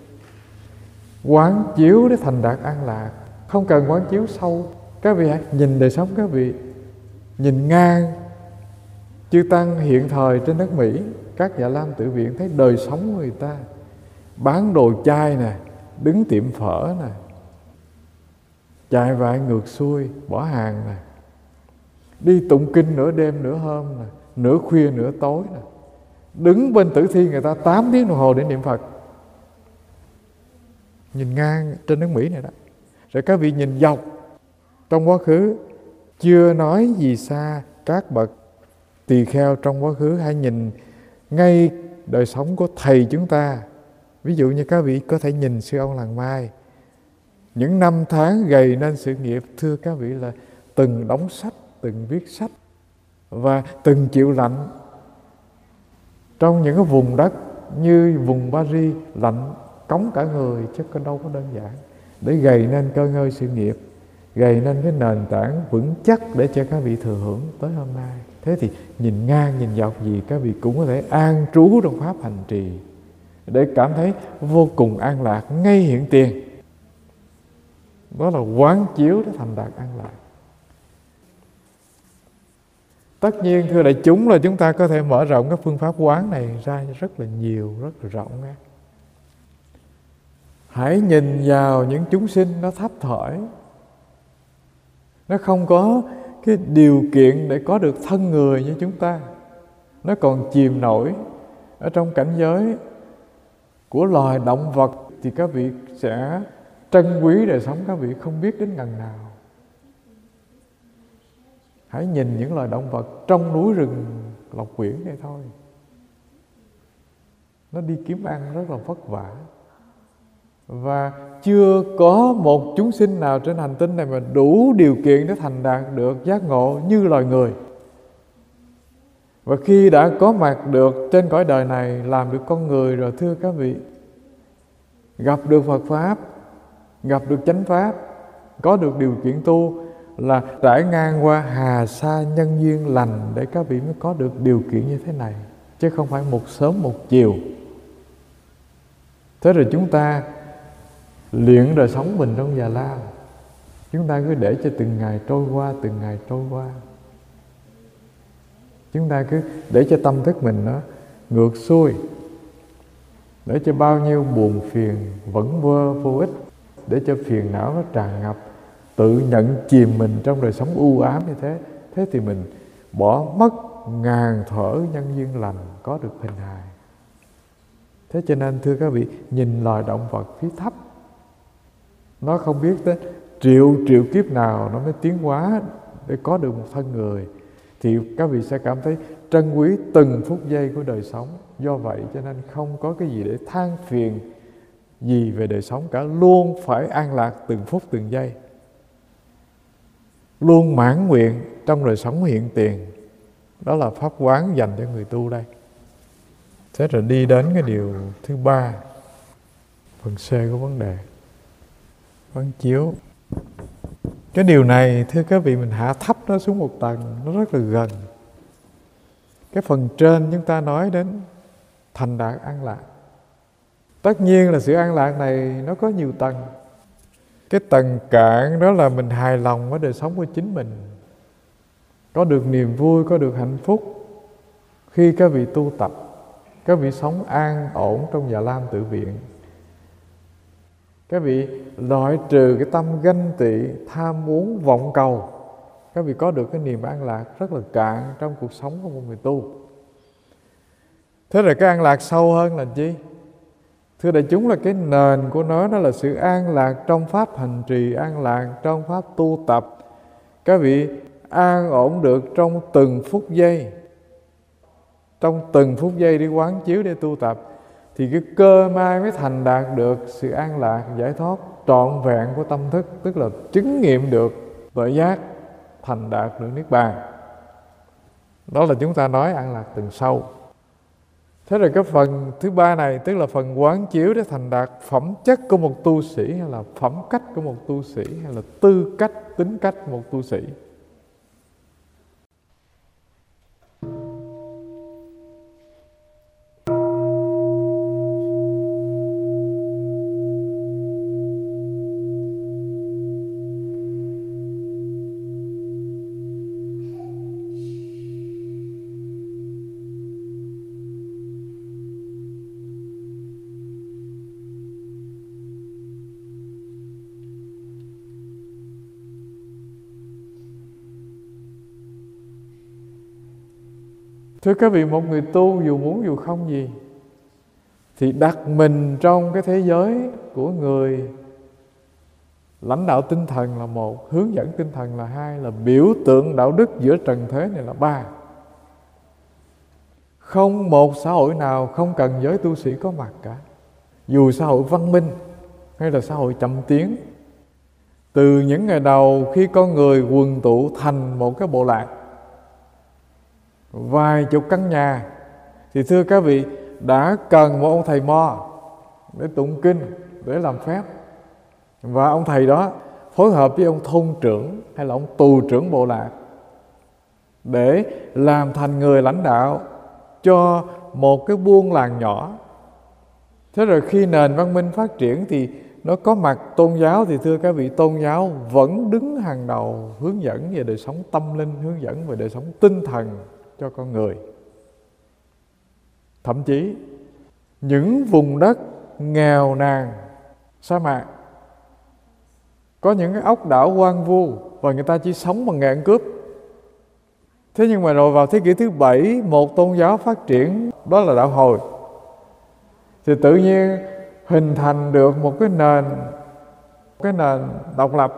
quán chiếu để thành đạt an lạc, không cần quán chiếu sâu. Các vị hãy nhìn đời sống các vị, nhìn ngang chư Tăng hiện thời trên đất Mỹ, các Già Lam Tự Viện, thấy đời sống người ta bán đồ chay nè, đứng tiệm phở nè, chạy vại ngược xuôi, bỏ hàng nè, đi tụng kinh nửa đêm nửa hôm nè, nửa khuya nửa tối nè, đứng bên tử thi người ta 8 tiếng đồng hồ để niệm Phật. Nhìn ngang trên nước Mỹ này đó. Rồi các vị nhìn dọc trong quá khứ, chưa nói gì xa các bậc tỳ kheo trong quá khứ, hãy nhìn ngay đời sống của thầy chúng ta. Ví dụ như các vị có thể nhìn sư ông Làng Mai, những năm tháng gầy nên sự nghiệp, thưa các vị, là từng đóng sách, từng viết sách và từng chịu lạnh trong những cái vùng đất như vùng Paris, lạnh cống cả người chứ đâu có đơn giản, để gầy nên cơ ngơi sự nghiệp, gầy nên cái nền tảng vững chắc để cho các vị thừa hưởng tới hôm nay. Thế thì nhìn ngang nhìn dọc gì các vị cũng có thể an trú trong pháp hành trì để cảm thấy vô cùng an lạc ngay hiện tiền. Đó là quán chiếu để thành đạt an lạc. Tất nhiên thưa đại chúng là chúng ta có thể mở rộng các phương pháp quán này ra rất là nhiều, rất là rộng nha. Hãy nhìn vào những chúng sinh nó thấp thỏi, nó không có cái điều kiện để có được thân người như chúng ta, nó còn chìm nổi ở trong cảnh giới của loài động vật, thì các vị sẽ trân quý đời sống các vị không biết đến ngần nào. Hãy nhìn những loài động vật trong núi rừng Lộc Quyển này thôi. nó đi kiếm ăn rất là vất vả. Và chưa có một chúng sinh nào trên hành tinh này mà đủ điều kiện để thành đạt được giác ngộ như loài người. Và khi đã có mặt được trên cõi đời này, làm được con người rồi, thưa các vị, gặp được Phật Pháp, gặp được chánh Pháp, có được điều kiện tu, là trải ngang qua hà sa nhân duyên lành để các vị mới có được điều kiện như thế này, chứ không phải một sớm một chiều. Thế rồi chúng ta luyện đời sống mình trong già lam, chúng ta cứ để cho từng ngày trôi qua, từng ngày trôi qua. Chúng ta cứ để cho tâm thức mình nó ngược xuôi, để cho bao nhiêu buồn phiền vẫn vơ vô ích, để cho phiền não nó tràn ngập, tự nhận chìm mình trong đời sống u ám như thế. Thế thì mình bỏ mất ngàn thuở nhân duyên lành, có được hình hài. Thế cho nên thưa các vị, nhìn loài động vật phía thấp, nó không biết tới triệu kiếp nào nó mới tiến hóa để có được một thân người, thì các vị sẽ cảm thấy trân quý từng phút giây của đời sống. Do vậy cho nên không có cái gì để than phiền gì về đời sống cả, luôn phải an lạc từng phút từng giây, luôn mãn nguyện trong đời sống hiện tiền. Đó là pháp quán dành cho người tu đây. Thế rồi đi đến cái điều thứ ba, phần C của vấn đề, quán chiếu. Cái điều này thưa các vị, mình hạ thấp nó xuống một tầng, nó rất là gần. Cái phần trên chúng ta nói đến thành đạt an lạc. Tất nhiên là sự an lạc này nó có nhiều tầng. Cái tầng cạn đó là mình hài lòng với đời sống của chính mình, có được niềm vui, có được hạnh phúc. Khi các vị tu tập, các vị sống an ổn trong Già Lam tự viện, các vị loại trừ cái tâm ganh tị, tham muốn, vọng cầu, các vị có được cái niềm an lạc rất là cạn trong cuộc sống của một người tu. Thế rồi cái an lạc sâu hơn là gì? Thưa đại chúng, là cái nền của nó là sự an lạc trong pháp hành trì, an lạc trong pháp tu tập. Các vị an ổn được trong từng phút giây, trong từng phút giây đi quán chiếu để tu tập, thì cái cơ may mới thành đạt được sự an lạc, giải thoát trọn vẹn của tâm thức, tức là chứng nghiệm được tuệ giác, thành đạt được niết bàn. Đó là chúng ta nói an lạc từng sâu. Thế rồi cái phần thứ ba này, tức là phần quán chiếu để thành đạt phẩm chất của một tu sĩ, hay là phẩm cách của một tu sĩ, hay là tư cách, tính cách của một tu sĩ. Thưa các vị, một người tu dù muốn dù không gì thì đặt mình trong cái thế giới của người lãnh đạo tinh thần là một, hướng dẫn tinh thần là hai, là biểu tượng đạo đức giữa trần thế này là ba. Không một xã hội nào không cần giới tu sĩ có mặt cả, dù xã hội văn minh hay là xã hội chậm tiến. Từ những ngày đầu khi con người quần tụ thành một cái bộ lạc, vài chục căn nhà, thì thưa các vị, đã cần một ông thầy mo để tụng kinh, để làm phép. Và ông thầy đó phối hợp với ông thôn trưởng hay là ông tù trưởng bộ lạc để làm thành người lãnh đạo cho một cái buôn làng nhỏ. Thế rồi khi nền văn minh phát triển thì nó có mặt tôn giáo, thì thưa các vị, tôn giáo vẫn đứng hàng đầu, hướng dẫn về đời sống tâm linh, hướng dẫn về đời sống tinh thần cho con người. Thậm chí những vùng đất nghèo nàn, sa mạc, có những cái ốc đảo hoang vu và người ta chỉ sống bằng nghề ăn cướp. Thế nhưng mà rồi vào thế kỷ thứ 7, một tôn giáo phát triển, đó là đạo Hồi, thì tự nhiên hình thành được một cái nền độc lập.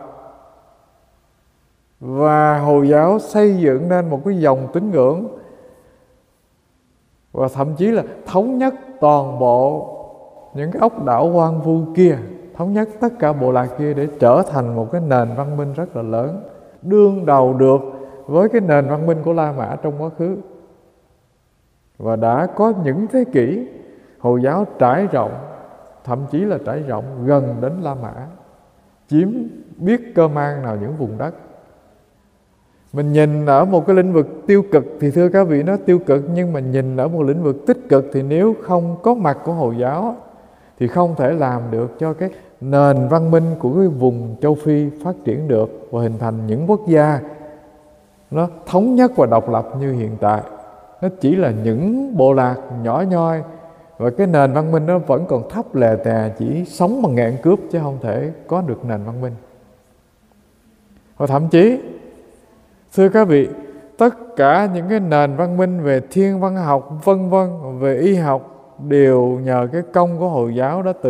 Và Hồi giáo xây dựng nên một cái dòng tín ngưỡng và thậm chí là thống nhất toàn bộ những cái ốc đảo hoang vu kia, thống nhất tất cả bộ lạc kia để trở thành một cái nền văn minh rất là lớn, đương đầu được với cái nền văn minh của La Mã trong quá khứ. Và đã có những thế kỷ Hồi giáo trải rộng, thậm chí là trải rộng gần đến La Mã, chiếm biết cơ man nào những vùng đất. Mình nhìn ở một cái lĩnh vực tiêu cực thì thưa các vị nó tiêu cực, nhưng mà nhìn ở một lĩnh vực tích cực thì nếu không có mặt của Hồi giáo thì không thể làm được cho cái nền văn minh của cái vùng châu Phi phát triển được và hình thành những quốc gia nó thống nhất và độc lập như hiện tại. Nó chỉ là những bộ lạc nhỏ nhoi và cái nền văn minh nó vẫn còn thấp lè tè, chỉ sống bằng ngạn cướp chứ không thể có được nền văn minh. Và thậm chí thưa các vị, tất cả những cái nền văn minh về thiên văn học vân vân, về y học đều nhờ cái công của Hồi giáo đã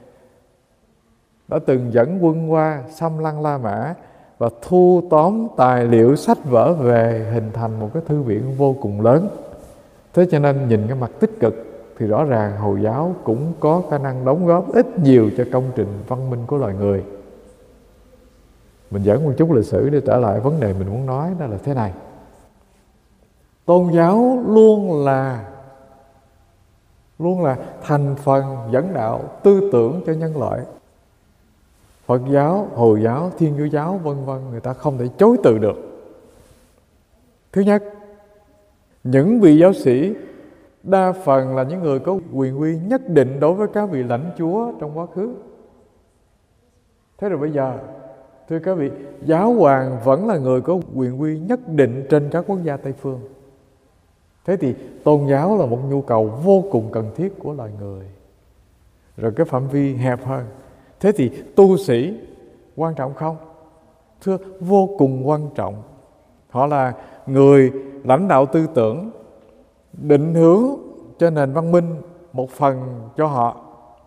từng dẫn quân qua xâm lăng La Mã và thu tóm tài liệu sách vở về, hình thành một cái thư viện vô cùng lớn. Thế cho nên nhìn cái mặt tích cực thì rõ ràng Hồi giáo cũng có khả năng đóng góp ít nhiều cho công trình văn minh của loài người. Mình dẫn một chút lịch sử để trở lại vấn đề mình muốn nói, đó là thế này. Tôn giáo luôn là thành phần dẫn đạo tư tưởng cho nhân loại. Phật giáo, Hồi giáo, Thiên Chúa giáo vân vân, người ta không thể chối từ được. Thứ nhất, những vị giáo sĩ đa phần là những người có quyền uy nhất định đối với các vị lãnh chúa trong quá khứ. Thế rồi bây giờ, thưa các vị, giáo hoàng vẫn là người có quyền uy nhất định trên các quốc gia Tây phương. Thế thì tôn giáo là một nhu cầu vô cùng cần thiết của loài người. Rồi cái phạm vi hẹp hơn. Thế thì tu sĩ quan trọng không? Thưa, vô cùng quan trọng. Họ là người lãnh đạo tư tưởng, định hướng cho nền văn minh một phần cho họ.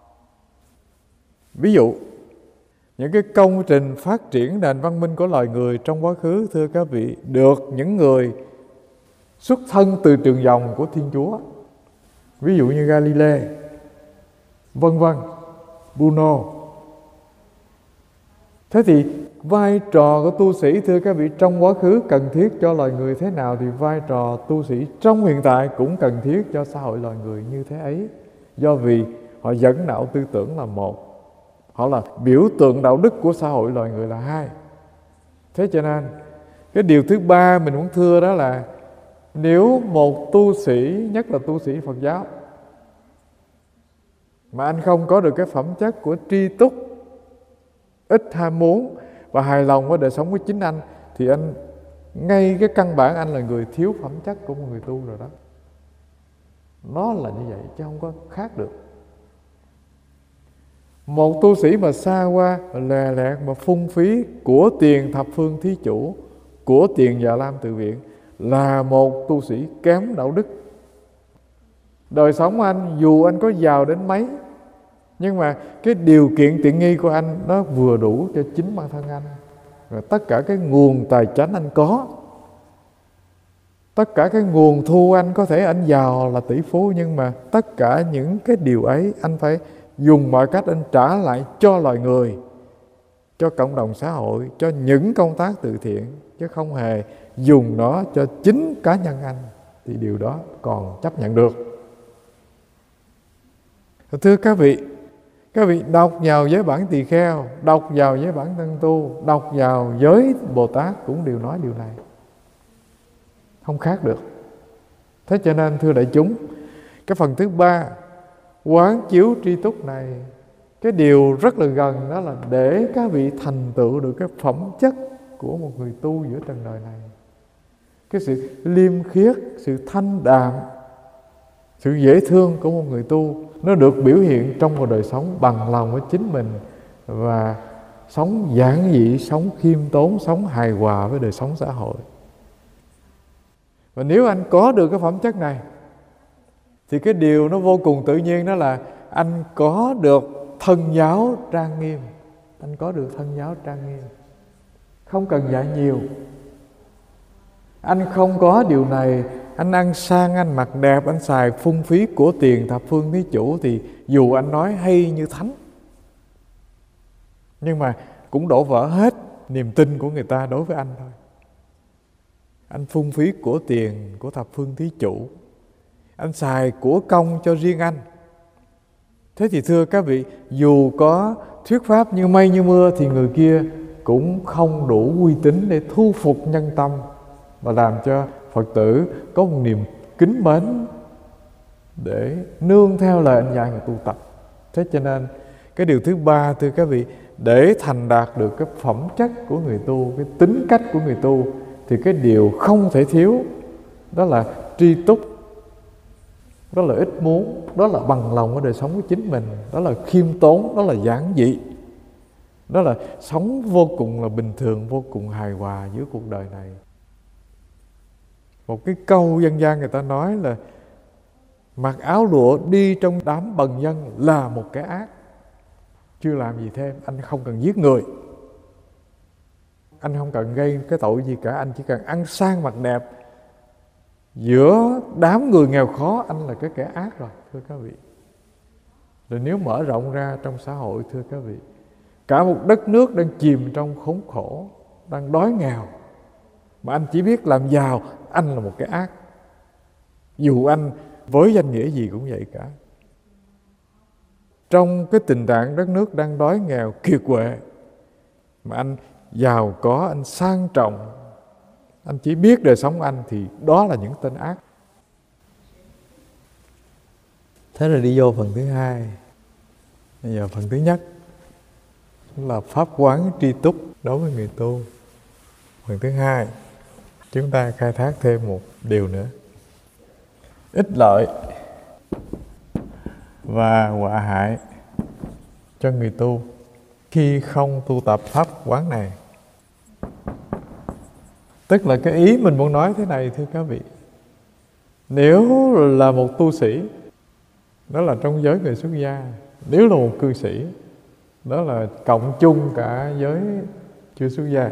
Ví dụ, những cái công trình phát triển nền văn minh của loài người trong quá khứ, thưa các vị, được những người xuất thân từ trường dòng của Thiên Chúa. Ví dụ như Galilei, vân vân, Bruno. Thế thì vai trò của tu sĩ, thưa các vị, trong quá khứ cần thiết cho loài người thế nào thì vai trò tu sĩ trong hiện tại cũng cần thiết cho xã hội loài người như thế ấy. Do vì họ dẫn đạo tư tưởng là một, họ là biểu tượng đạo đức của xã hội loài người là hai. Thế cho nên cái điều thứ ba mình muốn thưa đó là nếu một tu sĩ, nhất là tu sĩ Phật giáo, mà anh không có được cái phẩm chất của tri túc, ít ham muốn và hài lòng với đời sống của chính anh, thì anh ngay cái căn bản anh là người thiếu phẩm chất của một người tu rồi đó. Nó là như vậy chứ không có khác được. Một tu sĩ mà xa qua, lè lẹt mà phung phí của tiền thập phương thí chủ, của tiền Già Lam Tự Viện là một tu sĩ kém đạo đức. Đời sống anh dù anh có giàu đến mấy, nhưng mà cái điều kiện tiện nghi của anh nó vừa đủ cho chính bản thân anh. Và tất cả cái nguồn tài chánh anh có, tất cả cái nguồn thu anh có thể anh giàu là tỷ phú, nhưng mà tất cả những cái điều ấy anh phải dùng mọi cách anh trả lại cho loài người, cho cộng đồng xã hội, cho những công tác từ thiện, chứ không hề dùng nó cho chính cá nhân anh, thì điều đó còn chấp nhận được. Thưa các vị đọc vào giới bản Tỳ Kheo, đọc vào giới bản Tăng Tu, đọc vào giới Bồ Tát cũng đều nói điều này, không khác được. Thế cho nên thưa đại chúng, cái phần thứ ba, quán chiếu tri túc này, cái điều rất là gần đó là để các vị thành tựu được cái phẩm chất của một người tu giữa trần đời này. Cái sự liêm khiết, sự thanh đạm, sự dễ thương của một người tu nó được biểu hiện trong một đời sống bằng lòng với chính mình và sống giản dị, sống khiêm tốn, sống hài hòa với đời sống xã hội. Và nếu anh có được cái phẩm chất này thì cái điều nó vô cùng tự nhiên, đó là anh có được thân giáo trang nghiêm. Anh có được thân giáo trang nghiêm, không cần dạy nhiều. Anh không có điều này anh ăn sang, anh mặc đẹp, anh xài phung phí của tiền thập phương thí chủ, thì dù anh nói hay như thánh, nhưng mà cũng đổ vỡ hết niềm tin của người ta đối với anh thôi. Anh phung phí của tiền của thập phương thí chủ, anh xài của công cho riêng anh. Thế thì thưa các vị, dù có thuyết pháp như mây như mưa thì người kia cũng không đủ uy tín để thu phục nhân tâm và làm cho Phật tử có một niềm kính mến để nương theo lời anh dạy mà tu tập. Thế cho nên cái điều thứ ba, thưa các vị, để thành đạt được cái phẩm chất của người tu, cái tính cách của người tu, thì cái điều không thể thiếu đó là tri túc, đó là ít muốn, đó là bằng lòng ở đời sống của chính mình, đó là khiêm tốn, đó là giản dị, đó là sống vô cùng là bình thường, vô cùng hài hòa giữa cuộc đời này. Một cái câu dân gian người ta nói là mặc áo lụa đi trong đám bần dân là một cái ác. Chưa làm gì thêm, anh không cần giết người, anh không cần gây cái tội gì cả, anh chỉ cần ăn sang mặc đẹp giữa đám người nghèo khó, anh là cái kẻ ác rồi, thưa các vị. Rồi nếu mở rộng ra trong xã hội, thưa các vị, cả một đất nước đang chìm trong khốn khổ, đang đói nghèo, mà anh chỉ biết làm giàu, anh là một cái ác. Dù anh với danh nghĩa gì cũng vậy cả. Trong cái tình trạng đất nước đang đói nghèo kiệt quệ, mà anh giàu có, anh sang trọng, anh chỉ biết đời sống anh, thì đó là những tên ác. Thế rồi đi vô phần thứ hai. Bây giờ phần thứ nhất là pháp quán tri túc đối với người tu. Phần thứ hai, chúng ta khai thác thêm một điều nữa: ích lợi và họa hại cho người tu khi không tu tập pháp quán này. Tức là cái ý mình muốn nói thế này, thưa các vị. Nếu là một tu sĩ, đó là trong giới người xuất gia. Nếu là một cư sĩ, đó là cộng chung cả giới chưa xuất gia.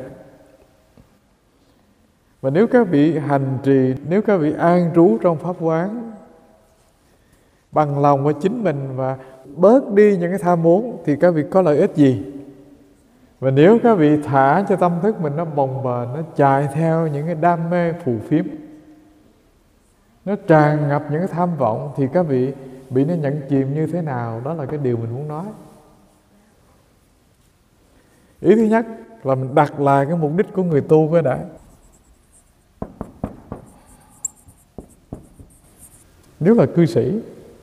Và nếu các vị hành trì, nếu các vị an trú trong pháp quán, bằng lòng với chính mình và bớt đi những cái tham muốn, thì các vị có lợi ích gì? Và nếu các vị thả cho tâm thức mình nó bồng bềnh, nó chạy theo những cái đam mê phù phiếm, nó tràn ngập những cái tham vọng, thì các vị bị nó nhận chìm như thế nào? Đó là cái điều mình muốn nói. Ý thứ nhất là mình đặt lại cái mục đích của người tu cái đã. Nếu là cư sĩ,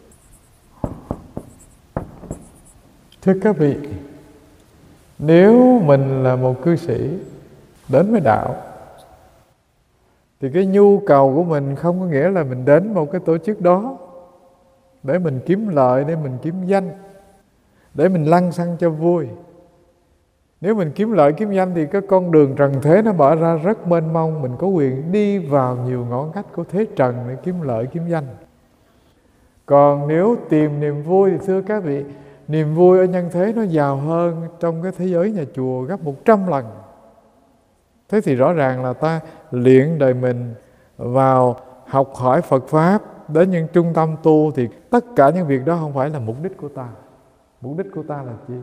thưa các vị, nếu mình là một cư sĩ đến với đạo, thì cái nhu cầu của mình không có nghĩa là mình đến một cái tổ chức đó để mình kiếm lợi, để mình kiếm danh, để mình lăng xăng cho vui. Nếu mình kiếm lợi, kiếm danh thì cái con đường trần thế nó mở ra rất mênh mông, mình có quyền đi vào nhiều ngõ ngách của thế trần để kiếm lợi, kiếm danh. Còn nếu tìm niềm vui thì thưa các vị, niềm vui ở nhân thế nó giàu hơn trong cái thế giới nhà chùa gấp 100 lần. Thế thì rõ ràng là ta luyện đời mình vào học hỏi Phật Pháp, đến những trung tâm tu, thì tất cả những việc đó không phải là mục đích của ta. Mục đích của ta là chi?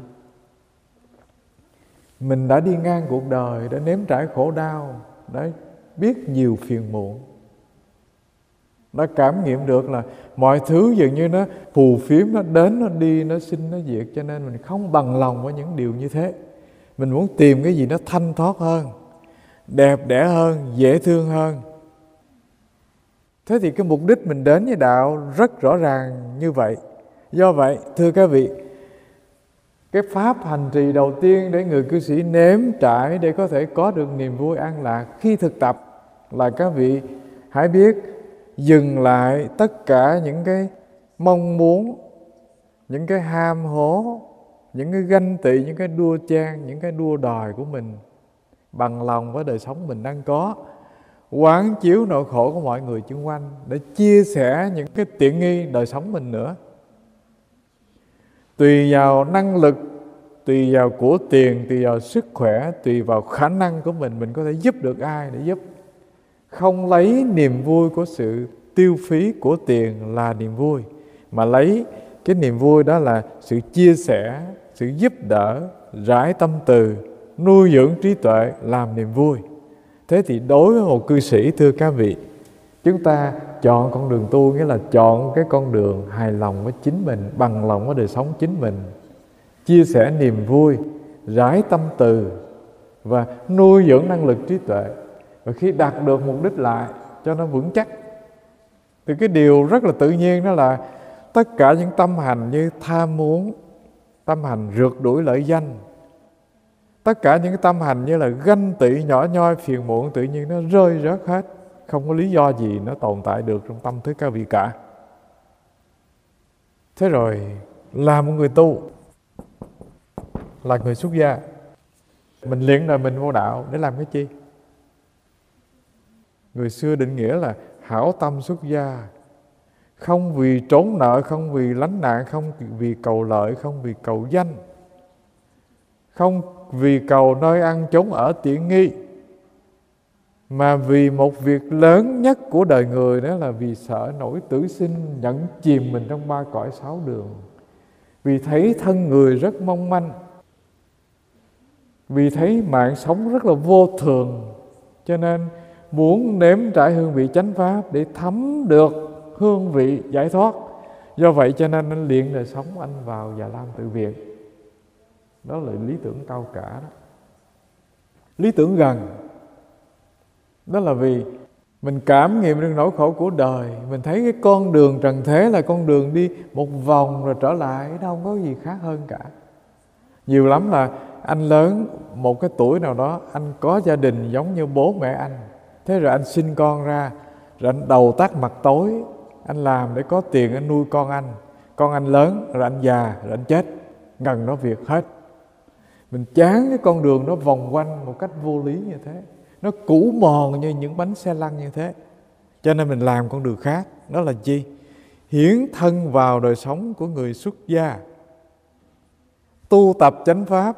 Mình đã đi ngang cuộc đời, đã nếm trải khổ đau, đã biết nhiều phiền muộn, đã cảm nghiệm được là mọi thứ dường như nó phù phiếm, nó đến, nó đi, nó sinh, nó diệt. Cho nên mình không bằng lòng với những điều như thế. Mình muốn tìm cái gì nó thanh thoát hơn, đẹp đẽ hơn, dễ thương hơn. Thế thì cái mục đích mình đến với đạo rất rõ ràng như vậy. Do vậy, thưa các vị, cái pháp hành trì đầu tiên để người cư sĩ nếm trải, để có thể có được niềm vui an lạc khi thực tập, là các vị hãy biết dừng lại tất cả những cái mong muốn, những cái ham hố, những cái ganh tị, những cái đua chen, những cái đua đòi của mình, bằng lòng với đời sống mình đang có, quán chiếu nỗi khổ của mọi người xung quanh để chia sẻ những cái tiện nghi đời sống mình nữa. Tùy vào năng lực, tùy vào của tiền, tùy vào sức khỏe, tùy vào khả năng của mình có thể giúp được ai để giúp. không lấy niềm vui của sự tiêu phí của tiền là niềm vui, mà lấy cái niềm vui đó là sự chia sẻ, sự giúp đỡ, rải tâm từ, nuôi dưỡng trí tuệ làm niềm vui. Thế thì đối với một cư sĩ, thưa các vị, chúng ta chọn con đường tu nghĩa là chọn cái con đường hài lòng với chính mình, bằng lòng với đời sống chính mình, chia sẻ niềm vui, rải tâm từ và nuôi dưỡng năng lực trí tuệ. Và khi đạt được mục đích lại cho nó vững chắc, thì cái điều rất là tự nhiên đó là tất cả những tâm hành như tham muốn, tâm hành rượt đuổi lợi danh, tất cả những tâm hành như là ganh tị, nhỏ nhoi, phiền muộn, tự nhiên nó rơi rớt hết. Không có lý do gì nó tồn tại được trong tâm thức các vị cả. Thế rồi là một người tu, là người xuất gia, mình luyện đời mình vô đạo để làm cái chi? Người xưa định nghĩa là hảo tâm xuất gia, không vì trốn nợ, không vì lánh nạn, không vì cầu lợi, không vì cầu danh, không vì cầu nơi ăn chốn ở tiện nghi, mà vì một việc lớn nhất của đời người, đó là vì sợ nỗi tử sinh nhẫn chìm mình trong ba cõi sáu đường, vì thấy thân người rất mong manh, vì thấy mạng sống rất là vô thường, cho nên muốn nếm trải hương vị chánh pháp để thấm được hương vị giải thoát. Do vậy cho nên anh luyện đời sống, anh vào Già Lam Tự Viện. Đó là lý tưởng cao cả đó. Lý tưởng gần, đó là vì mình cảm nghiệm được nỗi khổ của đời. Mình thấy cái con đường trần thế là con đường đi một vòng rồi trở lại, nó không có gì khác hơn cả. Nhiều lắm là anh lớn một cái tuổi nào đó, anh có gia đình giống như bố mẹ anh, thế rồi anh sinh con ra, rồi anh đầu tắt mặt tối, anh làm để có tiền anh nuôi con anh lớn, rồi anh già, rồi anh chết, ngần nó việc hết. Mình chán cái con đường nó vòng quanh một cách vô lý như thế, nó cũ mòn như những bánh xe lăn như thế. Cho nên mình làm con đường khác. Đó là chi? Hiến thân vào đời sống của người xuất gia, tu tập chánh pháp,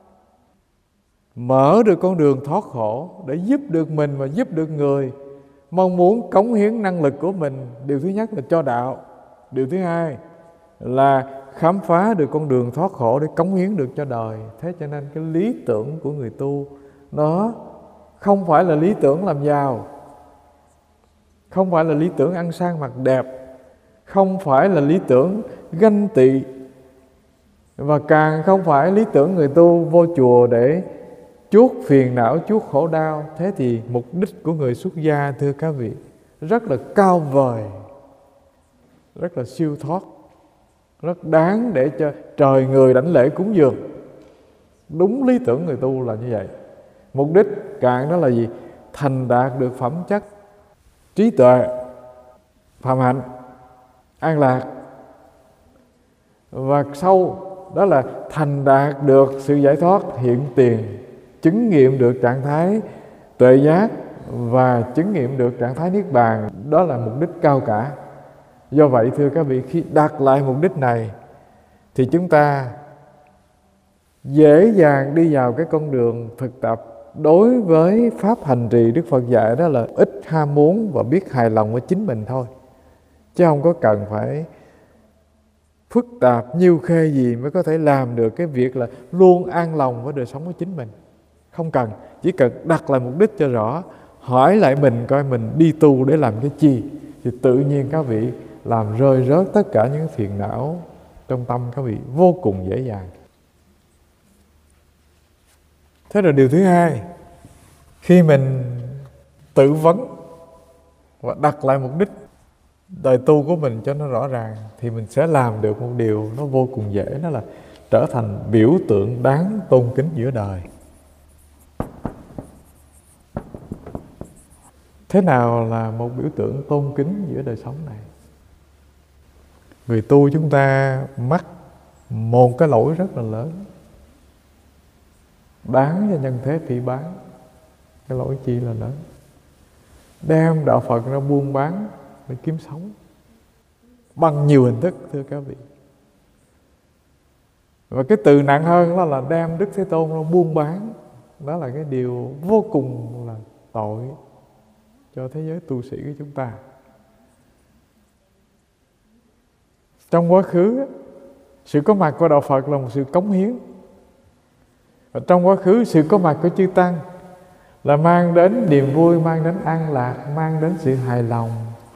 mở được con đường thoát khổ để giúp được mình và giúp được người. Mong muốn cống hiến năng lực của mình, điều thứ nhất là cho đạo, điều thứ hai là khám phá được con đường thoát khổ để cống hiến được cho đời. Thế cho nên cái lý tưởng của người tu nó không phải là lý tưởng làm giàu, không phải là lý tưởng ăn sang mặc đẹp, không phải là lý tưởng ganh tị, và càng không phải lý tưởng người tu vô chùa để chuốc phiền não, chuốc khổ đau. Thế thì mục đích của người xuất gia, thưa các vị, rất là cao vời, rất là siêu thoát, rất đáng để cho trời người đảnh lễ cúng dường. Đúng lý tưởng người tu là như vậy. Mục đích cạn đó là gì? Thành đạt được phẩm chất trí tuệ, phạm hạnh, an lạc. Và sâu đó là thành đạt được sự giải thoát hiện tiền, chứng nghiệm được trạng thái tuệ giác và chứng nghiệm được trạng thái niết bàn. Đó là mục đích cao cả. Do vậy thưa các vị, khi đặt lại mục đích này thì chúng ta dễ dàng đi vào cái con đường thực tập. Đối với pháp hành trì Đức Phật dạy đó là ít ham muốn và biết hài lòng với chính mình thôi, chứ không có cần phải phức tạp nhiêu khê gì mới có thể làm được cái việc là luôn an lòng với đời sống của chính mình. Không cần, chỉ cần đặt lại mục đích cho rõ, hỏi lại mình coi mình đi tu để làm cái chi, thì tự nhiên các vị làm rơi rớt tất cả những phiền não trong tâm các vị vô cùng dễ dàng. Thế rồi điều thứ hai, khi mình tự vấn và đặt lại mục đích đời tu của mình cho nó rõ ràng, thì mình sẽ làm được một điều nó vô cùng dễ, đó là trở thành biểu tượng đáng tôn kính giữa đời. Thế nào là một biểu tượng tôn kính giữa đời sống này? Người tu chúng ta mắc một cái lỗi rất là lớn, đáng cho nhân thế phỉ báng. Cái lỗi chi là lớn? Đem đạo Phật ra buôn bán để kiếm sống bằng nhiều hình thức, thưa các vị. Và cái từ nặng hơn đó là đem Đức Thế Tôn ra buôn bán. Đó là cái điều vô cùng là tội. cho thế giới tu sĩ của chúng ta. Trong quá khứ, sự có mặt của Đạo Phật là một sự cống hiến. Và trong quá khứ, sự có mặt của chư Tăng là mang đến niềm vui, mang đến an lạc, mang đến sự hài lòng.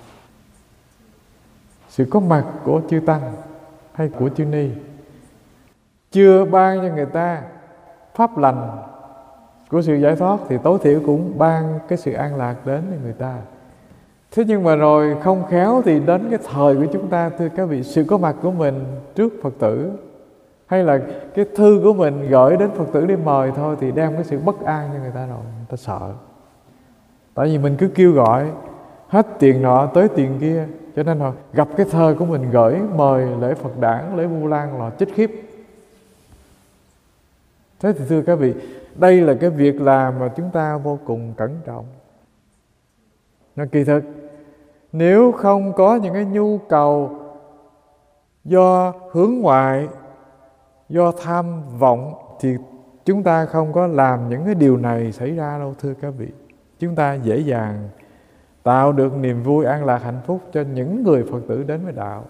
Sự có mặt của chư Tăng hay của chư Ni chưa ban cho người ta pháp lành của sự giải thoát thì tối thiểu cũng ban cái sự an lạc đến cho người ta. Thế nhưng mà rồi không khéo thì đến cái thời của chúng ta, thưa các vị, sự có mặt của mình trước Phật tử hay là cái thư của mình gửi đến Phật tử để mời thôi thì đem cái sự bất an cho người ta rồi, người ta sợ. Tại vì mình cứ kêu gọi hết tiền nọ tới tiền kia, cho nên họ gặp cái thơ của mình gửi mời lễ Phật đản, lễ Vu Lan là chích khiếp. Thế thì thưa các vị, đây là cái việc làm mà chúng ta vô cùng cẩn trọng. Nó kỳ thực, nếu không có những cái nhu cầu do hướng ngoại, do tham vọng thì chúng ta không có làm những cái điều này xảy ra đâu, thưa các vị. Chúng ta dễ dàng tạo được niềm vui, an lạc, hạnh phúc cho những người Phật tử đến với đạo.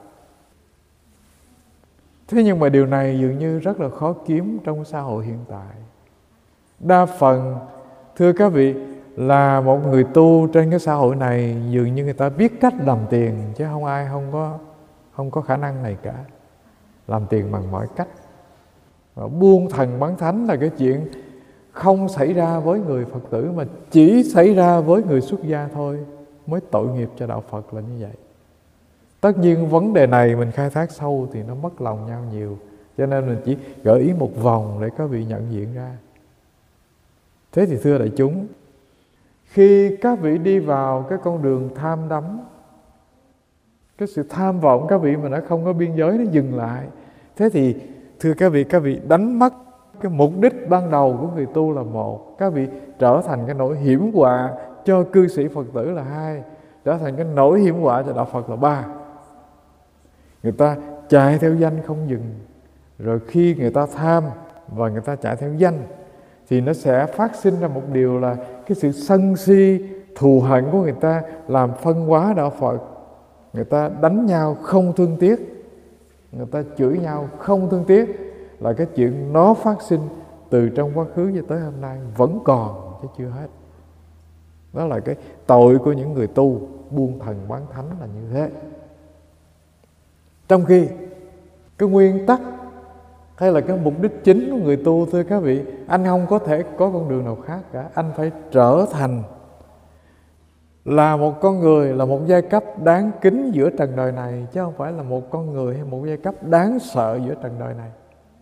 Thế nhưng mà điều này dường như rất là khó kiếm trong xã hội hiện tại. Đa phần, thưa các vị, là một người tu trên cái xã hội này dường như người ta biết cách làm tiền, chứ không ai không có khả năng này cả. Làm tiền bằng mọi cách. Và buôn thần bán thánh là cái chuyện không xảy ra với người Phật tử, mà chỉ xảy ra với người xuất gia thôi mới tội nghiệp cho đạo Phật là như vậy. Tất nhiên vấn đề này mình khai thác sâu thì nó mất lòng nhau nhiều, cho nên mình chỉ gợi ý một vòng để các vị nhận diện ra. Thế thì thưa đại chúng, khi các vị đi vào cái con đường tham đắm, cái sự tham vọng các vị mà nó không có biên giới, nó dừng lại. Thế thì thưa các vị đánh mất cái mục đích ban đầu của người tu là một. Các vị trở thành cái nỗi hiểm họa cho cư sĩ Phật tử là hai. Trở thành cái nỗi hiểm họa cho đạo Phật là ba. Người ta chạy theo danh không dừng. Rồi khi người ta tham và người ta chạy theo danh thì nó sẽ phát sinh ra một điều là cái sự sân si, thù hận của người ta làm phân hóa đạo Phật. Người ta đánh nhau không thương tiếc, người ta chửi nhau không thương tiếc, là cái chuyện nó phát sinh từ trong quá khứ cho tới hôm nay vẫn còn chứ chưa hết. Đó là cái tội của những người tu buôn thần bán thánh là như thế. Trong khi cái nguyên tắc hay là cái mục đích chính của người tu, thưa các vị, anh không có thể có con đường nào khác cả. Anh phải trở thành là một con người, là một giai cấp đáng kính giữa trần đời này, chứ không phải là một con người hay một giai cấp đáng sợ giữa trần đời này.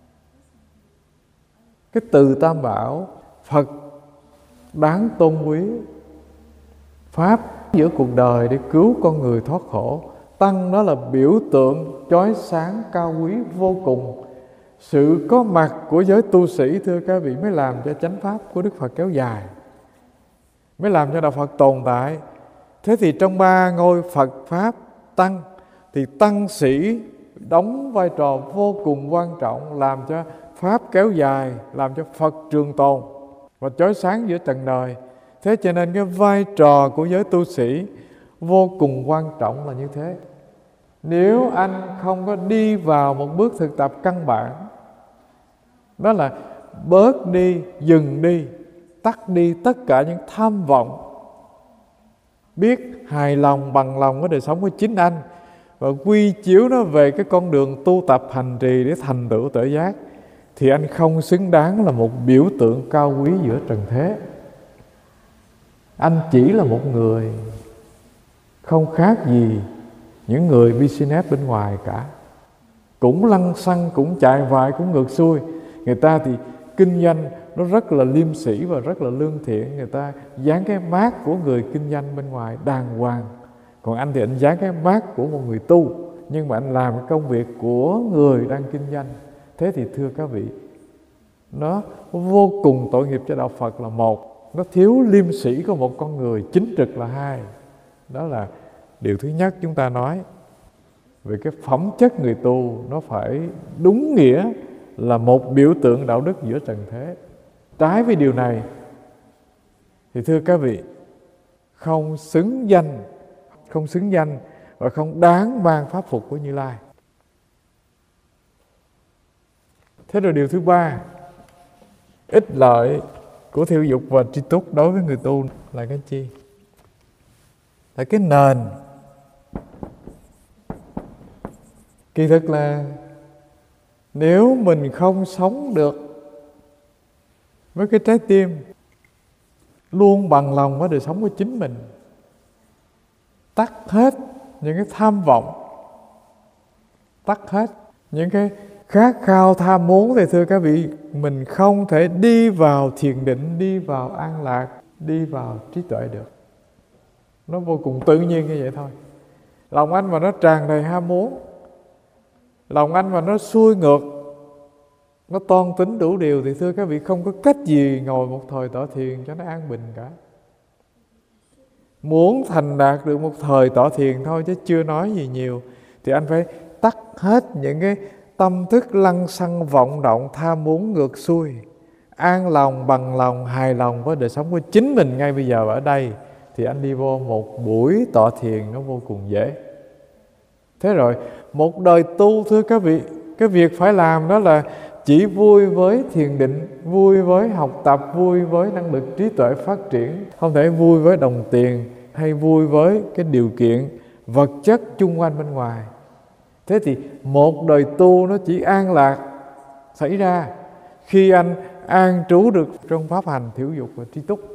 Cái từ Tam Bảo, Phật đáng tôn quý, Pháp giữa cuộc đời để cứu con người thoát khổ, Tăng đó là biểu tượng chói sáng cao quý vô cùng. Sự có mặt của giới tu sĩ, thưa các vị, mới làm cho chánh pháp của Đức Phật kéo dài, mới làm cho đạo Phật tồn tại. Thế thì trong ba ngôi Phật, Pháp, Tăng thì tăng sĩ đóng vai trò vô cùng quan trọng, làm cho Pháp kéo dài, làm cho Phật trường tồn và chói sáng giữa trần đời. Thế cho nên cái vai trò của giới tu sĩ vô cùng quan trọng là như thế. Nếu anh không có đi vào một bước thực tập căn bản, đó là bớt đi, dừng đi, tắt đi tất cả những tham vọng, biết hài lòng, bằng lòng với đời sống của chính anh và quy chiếu nó về cái con đường tu tập hành trì để thành tựu tuệ giác, thì anh không xứng đáng là một biểu tượng cao quý giữa trần thế. Anh chỉ là một người, không khác gì những người business bên ngoài cả. Cũng lăng xăng, cũng chạy vại, cũng ngược xuôi. Người ta thì kinh doanh nó rất là liêm sĩ và rất là lương thiện. Người ta dán cái mác của người kinh doanh bên ngoài đàng hoàng. Còn anh thì anh dán cái mác của một người tu, nhưng mà anh làm cái công việc của người đang kinh doanh. Thế thì thưa các vị, nó vô cùng tội nghiệp cho đạo Phật là một. Nó thiếu liêm sĩ của một con người chính trực là hai. Đó là điều thứ nhất chúng ta nói. Về cái phẩm chất người tu, nó phải đúng nghĩa là một biểu tượng đạo đức giữa trần thế. Trái với điều này thì thưa các vị, không xứng danh và không đáng mang pháp phục của Như Lai. Thế rồi điều thứ ba, ích lợi của thiểu dục và tri túc đối với người tu là cái chi? Là cái nền. Kỳ thực là nếu mình không sống được với cái trái tim luôn bằng lòng với đời sống của chính mình, tắt hết những cái tham vọng, tắt hết những cái khát khao tham muốn, thì thưa các vị, mình không thể đi vào thiền định, đi vào an lạc, đi vào trí tuệ được. Nó vô cùng tự nhiên như vậy thôi. Lòng anh mà nó tràn đầy ham muốn, lòng anh mà nó xuôi ngược, nó toan tính đủ điều, thì thưa các vị, không có cách gì ngồi một thời tọa thiền cho nó an bình cả. Muốn thành đạt được một thời tọa thiền thôi, chứ chưa nói gì nhiều, thì anh phải tắt hết những cái tâm thức lăng xăng vọng động tham muốn ngược xuôi, an lòng, bằng lòng, hài lòng với đời sống của chính mình ngay bây giờ ở đây, thì anh đi vô một buổi tọa thiền nó vô cùng dễ. Thế rồi một đời tu, thưa các vị, cái việc phải làm đó là chỉ vui với thiền định, vui với học tập, vui với năng lực trí tuệ phát triển, không thể vui với đồng tiền hay vui với cái điều kiện vật chất chung quanh bên ngoài. Thế thì một đời tu nó chỉ an lạc xảy ra khi anh an trú được trong pháp hành thiểu dục và tri túc.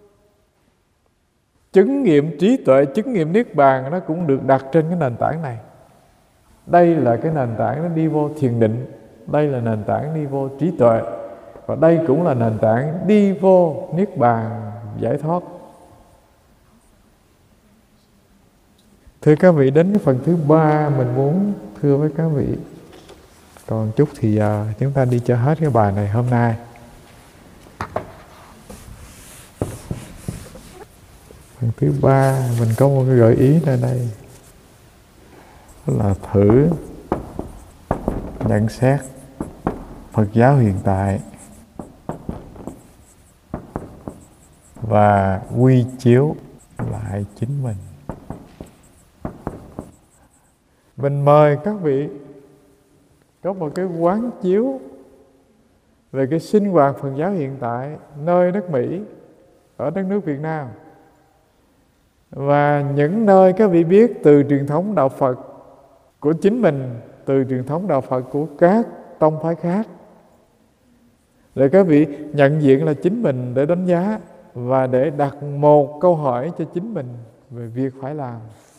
Chứng nghiệm trí tuệ, chứng nghiệm niết bàn nó cũng được đặt trên cái nền tảng này. Đây là cái nền tảng nó đi vô thiền định, đây là nền tảng đi vô trí tuệ, và đây cũng là nền tảng đi vô niết bàn giải thoát. Thưa các vị, đến cái phần thứ ba mình muốn thưa với các vị. Còn chút thì giờ chúng ta đi cho hết cái bài này hôm nay. Phần thứ ba mình có một cái gợi ý ở đây, đó là thử nhận xét Phật giáo hiện tại và quy chiếu lại chính mình. Mình mời các vị có một cái quán chiếu về cái sinh hoạt Phật giáo hiện tại nơi nước Mỹ, ở đất nước Việt Nam, và những nơi các vị biết từ truyền thống đạo Phật của chính mình, từ truyền thống đạo Phật của các tông phái khác, để các vị nhận diện là chính mình để đánh giá và để đặt một câu hỏi cho chính mình về việc phải làm.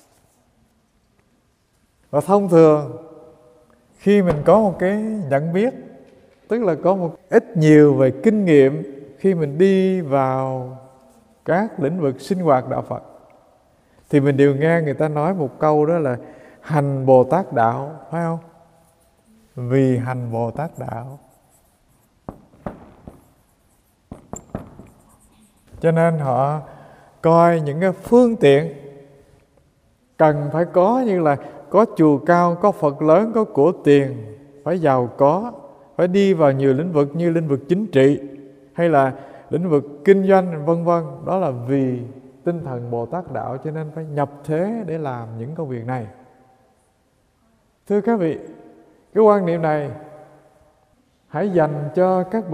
Và thông thường khi mình có một cái nhận biết, tức là có một ít nhiều về kinh nghiệm khi mình đi vào các lĩnh vực sinh hoạt đạo Phật, thì mình đều nghe người ta nói một câu, đó là hành Bồ Tát đạo, phải không? Vì hành Bồ Tát đạo, cho nên họ coi những cái phương tiện cần phải có, như là có chùa cao, có Phật lớn, có của tiền, phải giàu có, phải đi vào nhiều lĩnh vực như lĩnh vực chính trị hay là lĩnh vực kinh doanh vân vân. Đó là vì tinh thần Bồ Tát đạo, cho nên phải nhập thế để làm những công việc này. Thưa các vị, cái quan niệm này hãy dành cho các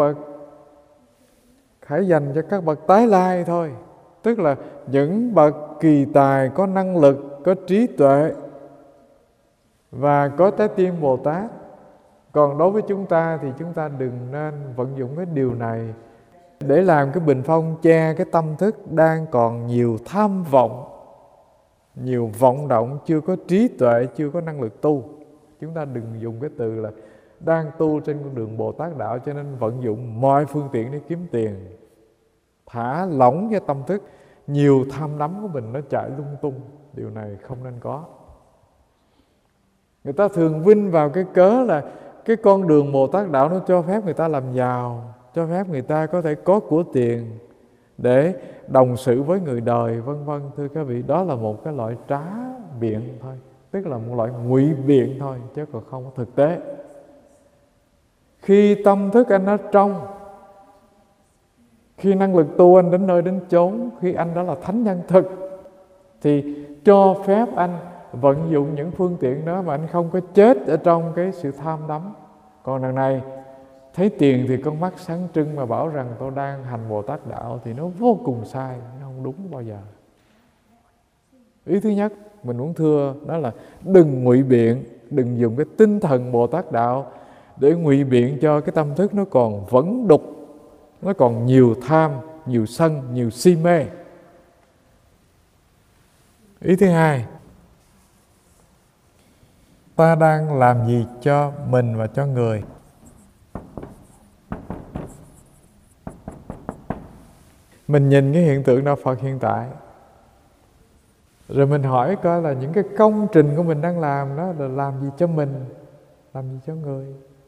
bậc tái lai thôi, tức là những bậc kỳ tài, có năng lực, có trí tuệ và có trái tim Bồ Tát. Còn đối với chúng ta thì chúng ta đừng nên vận dụng cái điều này để làm cái bình phong che cái tâm thức đang còn nhiều tham vọng, nhiều vọng động, chưa có trí tuệ, chưa có năng lực tu. Chúng ta đừng dùng cái từ là đang tu trên con đường Bồ Tát đạo, cho nên vận dụng mọi phương tiện để kiếm tiền, thả lỏng cái tâm thức, nhiều tham đắm của mình nó chạy lung tung. Điều này không nên có. Người ta thường vinh vào cái cớ là cái con đường Bồ Tát đạo nó cho phép người ta làm giàu, cho phép người ta có thể có của tiền để đồng xử với người đời vân vân. Thưa các vị, đó là một cái loại trá biện thôi, tức là một loại ngụy biện thôi, chứ còn không có thực tế. Khi tâm thức anh nó trong, Khi năng lực tu anh đến nơi đến chốn, khi anh đã là thánh nhân thực, thì cho phép anh vận dụng những phương tiện đó mà anh không có chết ở trong cái sự tham đắm. Còn đằng này thấy tiền thì con mắt sáng trưng mà bảo rằng tôi đang hành Bồ Tát đạo thì nó vô cùng sai, nó không đúng bao giờ. Ý thứ nhất mình muốn thưa đó là đừng ngụy biện, đừng dùng cái tinh thần Bồ Tát đạo để ngụy biện cho cái tâm thức nó còn vẫn đục, nó còn nhiều tham, nhiều sân, nhiều si mê. Ý thứ hai, ta đang làm gì cho mình và cho người? Mình nhìn cái hiện tượng đạo Phật hiện tại, rồi mình hỏi coi là những cái công trình của mình đang làm đó là làm gì cho mình, làm gì cho người.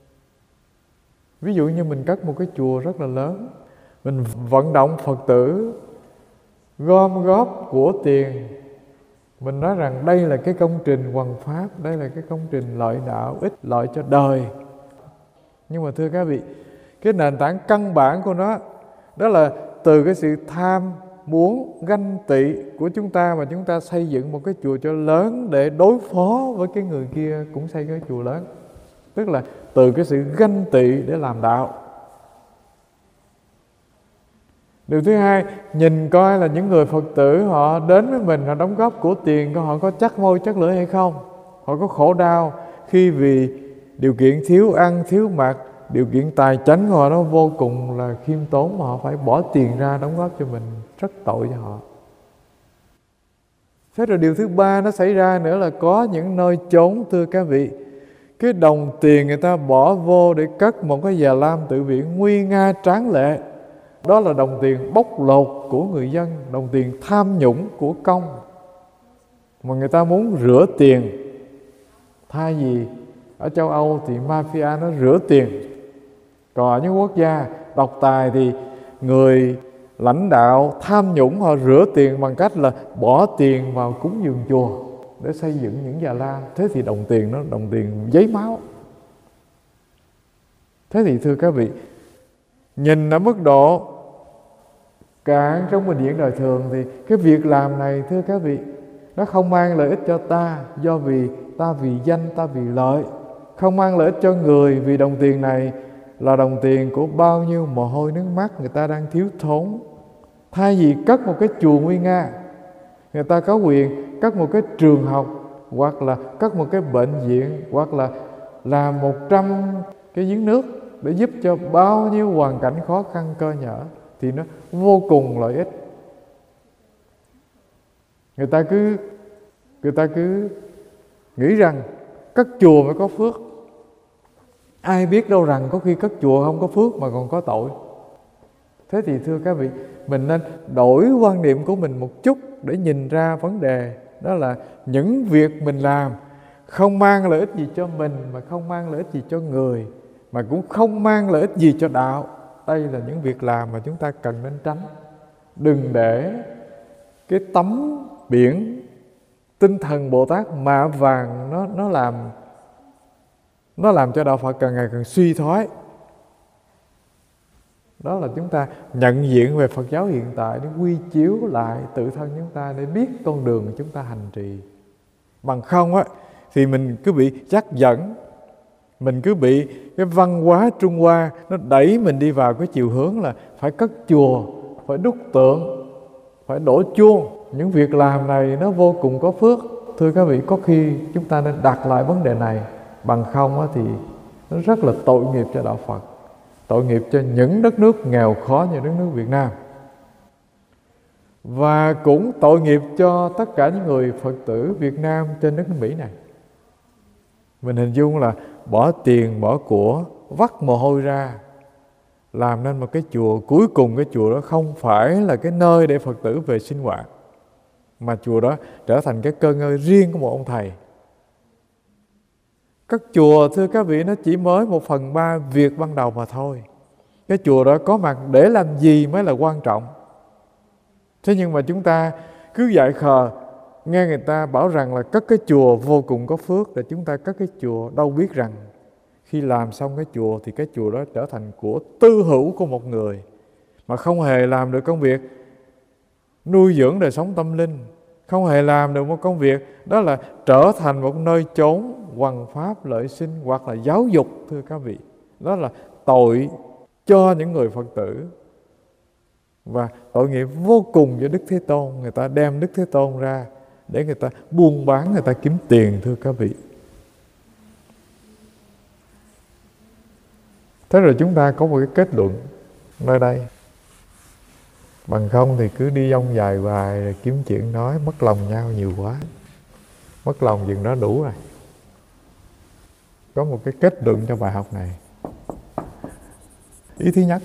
Ví dụ như mình cất một cái chùa rất là lớn, mình vận động Phật tử gom góp của tiền, mình nói rằng đây là cái công trình hoằng pháp, đây là cái công trình lợi đạo, ích lợi cho đời. Nhưng mà thưa các vị, cái nền tảng căn bản của nó đó là từ cái sự tham muốn, ganh tị của chúng ta mà chúng ta xây dựng một cái chùa cho lớn để đối phó với cái người kia cũng xây cái chùa lớn. Tức là từ cái sự ganh tị để làm đạo. Điều thứ hai, nhìn coi là những người Phật tử họ đến với mình, họ đóng góp của tiền, họ có chắc môi chắc lưỡi hay không? Họ có khổ đau khi vì điều kiện thiếu ăn, thiếu mặc, điều kiện tài chánh của họ nó vô cùng là khiêm tốn mà họ phải bỏ tiền ra đóng góp cho mình, rất tội cho họ. Thế rồi điều thứ ba nó xảy ra nữa là có những nơi chốn, thưa các vị, cái đồng tiền người ta bỏ vô để cất một cái già lam tự viện nguy nga tráng lệ. Đó là đồng tiền bóc lột của người dân, đồng tiền tham nhũng của công. Mà người ta muốn rửa tiền. Thay vì ở châu Âu thì mafia nó rửa tiền. Còn ở những quốc gia độc tài thì người lãnh đạo tham nhũng họ rửa tiền bằng cách là bỏ tiền vào cúng dường chùa để xây dựng những già lam. Thế thì đồng tiền nó đồng tiền giấy máu. Thế thì thưa các vị, nhìn ở mức độ cạn trong bình diện đời thường thì cái việc làm này, thưa các vị, nó không mang lợi ích cho ta, do vì ta vì danh, ta vì lợi. Không mang lợi ích cho người, vì đồng tiền này là đồng tiền của bao nhiêu mồ hôi nước mắt người ta đang thiếu thốn. Thay vì cất một cái chùa nguy nga, người ta có quyền cất một cái trường học, hoặc là cất một cái bệnh viện, hoặc là làm 100 cái giếng nước để giúp cho bao nhiêu hoàn cảnh khó khăn cơ nhở, thì nó vô cùng lợi ích. Người ta cứ nghĩ rằng cất chùa mới có phước. Ai biết đâu rằng có khi cất chùa không có phước mà còn có tội. Thế thì thưa các vị, mình nên đổi quan niệm của mình một chút để nhìn ra vấn đề. Đó là những việc mình làm không mang lợi ích gì cho mình, mà không mang lợi ích gì cho người, mà cũng không mang lợi ích gì cho đạo. Đây là những việc làm mà chúng ta cần nên tránh. Đừng để cái tấm biển tinh thần Bồ Tát mạ vàng nó làm cho đạo Phật càng ngày càng suy thoái. Đó là chúng ta nhận diện về Phật giáo hiện tại để quy chiếu lại tự thân chúng ta để biết con đường chúng ta hành trì. Bằng không á thì mình cứ bị dắt dẫn, mình cứ bị cái văn hóa Trung Hoa nó đẩy mình đi vào cái chiều hướng là phải cất chùa, phải đúc tượng, phải đổ chuông. Những việc làm này nó vô cùng có phước. Thưa các vị, có khi chúng ta nên đặt lại vấn đề này. Bằng không á thì nó rất là tội nghiệp cho đạo Phật, tội nghiệp cho những đất nước nghèo khó như đất nước Việt Nam, và cũng tội nghiệp cho tất cả những người Phật tử Việt Nam trên đất nước Mỹ này. Mình hình dung là bỏ tiền, bỏ của, vắt mồ hôi ra làm nên một cái chùa. Cuối cùng cái chùa đó không phải là cái nơi để Phật tử về sinh hoạt, mà chùa đó trở thành cái cơ ngơi riêng của một ông thầy. Các chùa, thưa các vị, nó chỉ mới 1/3 việc ban đầu mà thôi. Cái chùa đó có mặt để làm gì mới là quan trọng. Thế nhưng mà chúng ta cứ dại khờ, nghe người ta bảo rằng là cất cái chùa vô cùng có phước, để chúng ta cất cái chùa, đâu biết rằng khi làm xong cái chùa thì cái chùa đó trở thành của tư hữu của một người, mà không hề làm được công việc nuôi dưỡng đời sống tâm linh, không hề làm được một công việc đó là trở thành một nơi chốn hoằng pháp lợi sinh hoặc là giáo dục, thưa các vị, đó là tội cho những người Phật tử và tội nghiệp vô cùng cho Đức Thế Tôn. Người ta đem Đức Thế Tôn ra để người ta buôn bán, người ta kiếm tiền, thưa các vị. Thế rồi chúng ta có một cái kết luận nơi đây. Bằng không thì cứ đi dông dài hoài rồi kiếm chuyện nói, mất lòng nhau nhiều quá. Mất lòng chừng đó đủ rồi. Có một cái kết luận cho bài học này. Ý thứ nhất,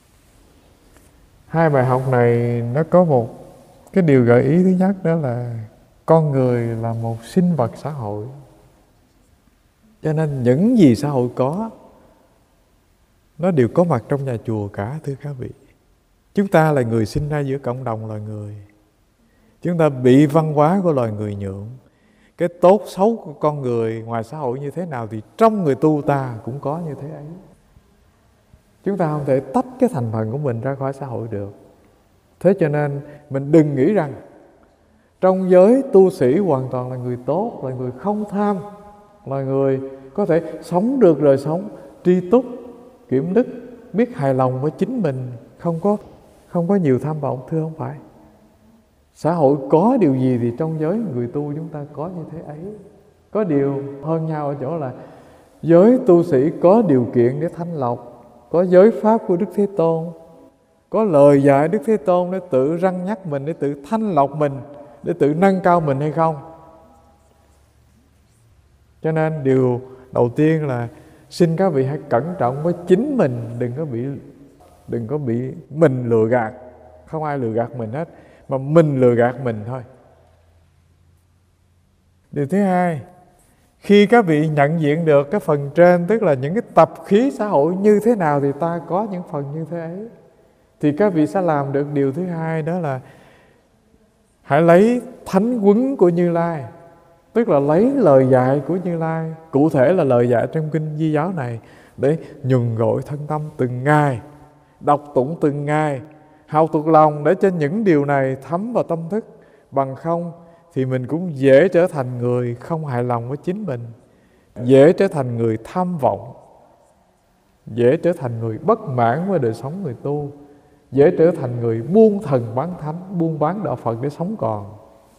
hai bài học này nó có một cái điều gợi ý. Thứ nhất đó là con người là một sinh vật xã hội, cho nên những gì xã hội có nó đều có mặt trong nhà chùa cả, thưa các vị. Chúng ta là người sinh ra giữa cộng đồng loài người. Chúng ta bị văn hóa của loài người nhuộm. Cái tốt xấu của con người ngoài xã hội như thế nào thì trong người tu ta cũng có như thế ấy. Chúng ta không thể tách cái thành phần của mình ra khỏi xã hội được. Thế cho nên mình đừng nghĩ rằng trong giới tu sĩ hoàn toàn là người tốt, là người không tham, là người có thể sống được đời sống tri túc, kiểm đức, biết hài lòng với chính mình, không có nhiều tham vọng. Thưa không phải. Xã hội có điều gì thì trong giới người tu chúng ta có như thế ấy. Có điều hơn nhau ở chỗ là giới tu sĩ có điều kiện để thanh lọc, có giới pháp của Đức Thế Tôn, có lời dạy Đức Thế Tôn để tự răn nhắc mình, để tự thanh lọc mình, để tự nâng cao mình hay không. Cho nên điều đầu tiên là xin các vị hãy cẩn trọng với chính mình, đừng có bị mình lừa gạt. Không ai lừa gạt mình hết, mà mình lừa gạt mình thôi. Điều thứ hai, khi các vị nhận diện được cái phần trên, tức là những cái tập khí xã hội như thế nào thì ta có những phần như thế ấy, thì các vị sẽ làm được điều thứ hai, đó là hãy lấy thánh huấn của Như Lai, tức là lấy lời dạy của Như Lai, cụ thể là lời dạy trong kinh Di Giáo này, để nhuần gội thân tâm từng ngày, đọc tụng từng ngày, học thuộc lòng để cho những điều này thấm vào tâm thức. Bằng không thì mình cũng dễ trở thành người không hài lòng với chính mình, dễ trở thành người tham vọng, dễ trở thành người bất mãn với đời sống người tu, dễ trở thành người buôn thần bán thánh, buôn bán đạo Phật để sống còn.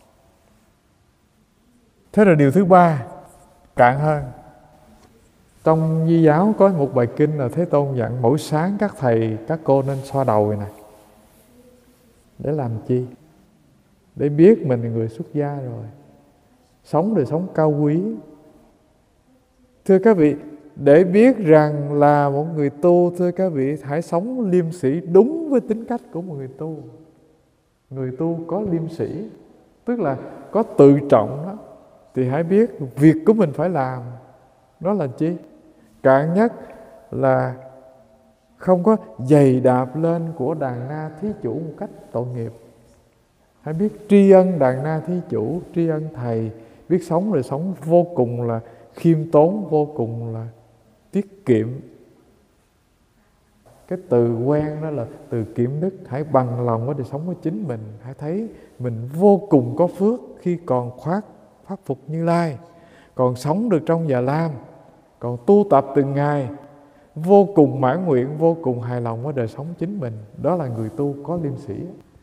Thế rồi điều thứ ba, cạn hơn. Trong Di Giáo có một bài kinh là Thế Tôn dặn mỗi sáng các thầy, các cô nên xoa đầu này này. Để làm chi? Để biết mình là người xuất gia rồi, sống đời sống cao quý. Thưa các vị, để biết rằng là một người tu, thưa các vị, hãy sống liêm sĩ đúng với tính cách của một người tu. Người tu có liêm sĩ, tức là có tự trọng đó, thì hãy biết việc của mình phải làm đó là chi? Cạn nhất là không có giày đạp lên của đàn na thí chủ một cách tội nghiệp. Hãy biết tri ân đàn na thí chủ, tri ân thầy, biết sống rồi sống vô cùng là khiêm tốn, vô cùng là tiết kiệm. Cái từ quen đó là từ kiệm đức. Hãy bằng lòng với đời sống của chính mình. Hãy thấy mình vô cùng có phước khi còn khoác pháp phục Như Lai, còn sống được trong Già Lam, còn tu tập từng ngày, vô cùng mãn nguyện, vô cùng hài lòng với đời sống chính mình. Đó là người tu có liêm sĩ,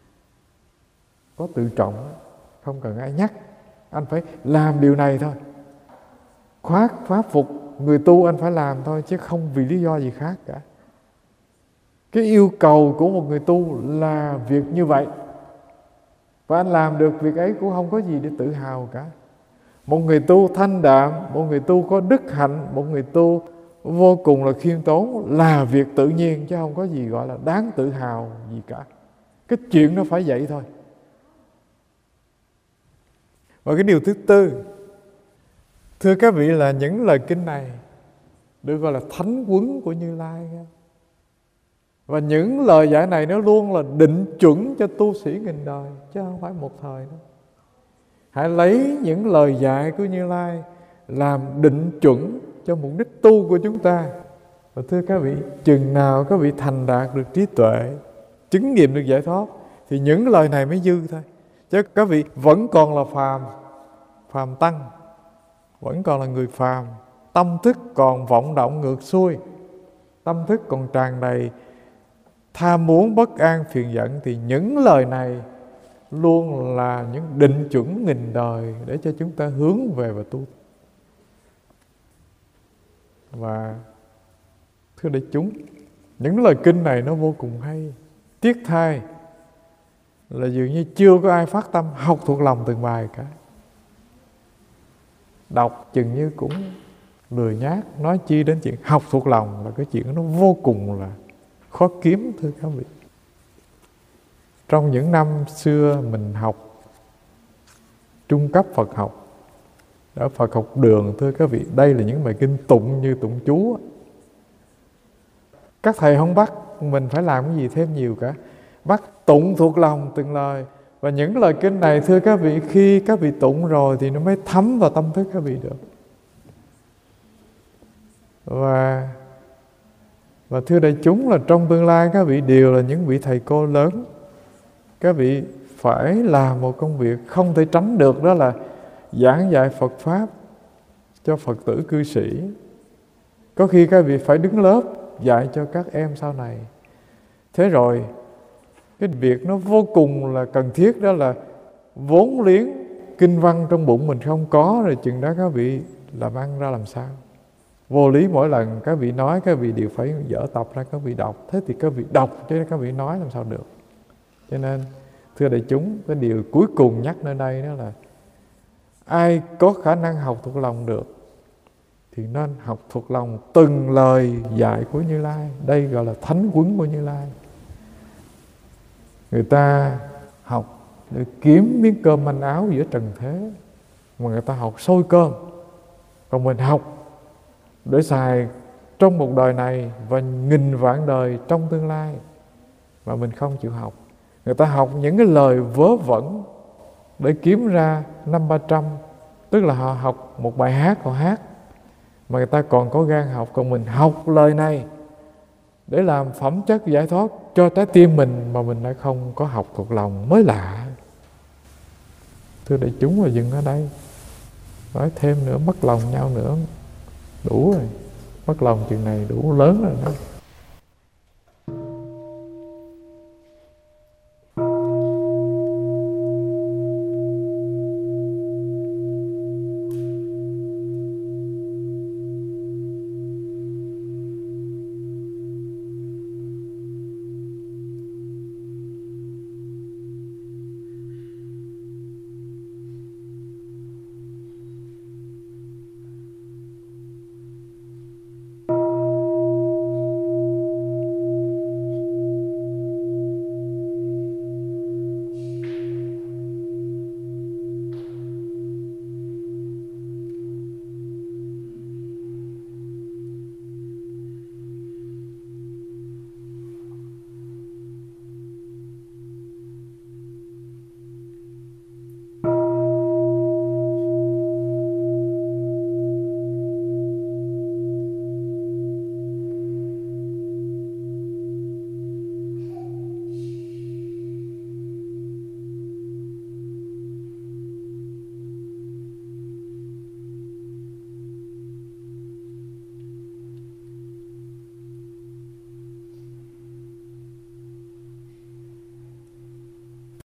có tự trọng, không cần ai nhắc. Anh phải làm điều này thôi. Khoác pháp phục người tu anh phải làm thôi, chứ không vì lý do gì khác cả. Cái yêu cầu của một người tu là việc như vậy, và anh làm được việc ấy cũng không có gì để tự hào cả. Một người tu thanh đạm, một người tu có đức hạnh, một người tu vô cùng là khiêm tốn là việc tự nhiên, chứ không có gì gọi là đáng tự hào gì cả. Cái chuyện nó phải vậy thôi. Và cái điều thứ tư, thưa các vị, là những lời kinh này được gọi là thánh huấn của Như Lai. Và những lời dạy này nó luôn là định chuẩn cho tu sĩ nghìn đời, chứ không phải một thời đâu. Hãy lấy những lời dạy của Như Lai làm định chuẩn cho mục đích tu của chúng ta. Và thưa các vị, chừng nào các vị thành đạt được trí tuệ, chứng nghiệm được giải thoát, thì những lời này mới dư thôi. Chứ các vị vẫn còn là phàm, phàm tăng, vẫn còn là người phàm, tâm thức còn vọng động ngược xuôi, tâm thức còn tràn đầy tham muốn, bất an, phiền giận, thì những lời này luôn là những định chuẩn nghìn đời để cho chúng ta hướng về và tu. Và thưa đại chúng, những lời kinh này nó vô cùng hay. Tiếc thay là dường như chưa có ai phát tâm học thuộc lòng từng bài cả. Đọc chừng như cũng lười nhác, nói chi đến chuyện học thuộc lòng, là cái chuyện nó vô cùng là khó kiếm, thưa các vị. Trong những năm xưa mình học trung cấp Phật học ở Phật học đường, thưa các vị, đây là những bài kinh tụng như tụng chú. Các thầy không bắt mình phải làm cái gì thêm nhiều cả, bắt tụng thuộc lòng từng lời. Và những lời kinh này, thưa các vị, khi các vị tụng rồi thì nó mới thấm vào tâm thức các vị được. Và thưa đại chúng, là trong tương lai các vị đều là những vị thầy cô lớn. Các vị phải làm một công việc không thể tránh được, đó là giảng dạy Phật Pháp cho Phật tử cư sĩ. Có khi các vị phải đứng lớp dạy cho các em sau này. Thế rồi cái việc nó vô cùng là cần thiết, đó là vốn liếng kinh văn trong bụng mình không có, rồi chừng đó các vị làm ăn ra làm sao? Vô lý mỗi lần các vị nói, các vị đều phải dở tập ra các vị đọc. Thế thì các vị đọc chứ các vị nói làm sao được? Cho nên thưa đại chúng, cái điều cuối cùng nhắc nơi đây đó là ai có khả năng học thuộc lòng được thì nên học thuộc lòng từng lời dạy của Như Lai. Đây gọi là thánh quấn của Như Lai. Người ta học để kiếm miếng cơm manh áo giữa trần thế, mà người ta học sôi cơm. Còn mình học để xài trong một đời này và nghìn vạn đời trong tương lai, mà mình không chịu học. Người ta học những cái lời vớ vẩn để kiếm ra 500-300, tức là họ học một bài hát họ hát, mà người ta còn có gan học. Còn mình học lời này để làm phẩm chất giải thoát cho trái tim mình, mà mình lại không có học thuộc lòng, mới lạ. Thưa đại chúng, là dừng ở đây. Nói thêm nữa mất lòng nhau nữa đủ rồi. Mất lòng chừng này đủ lớn rồi đó.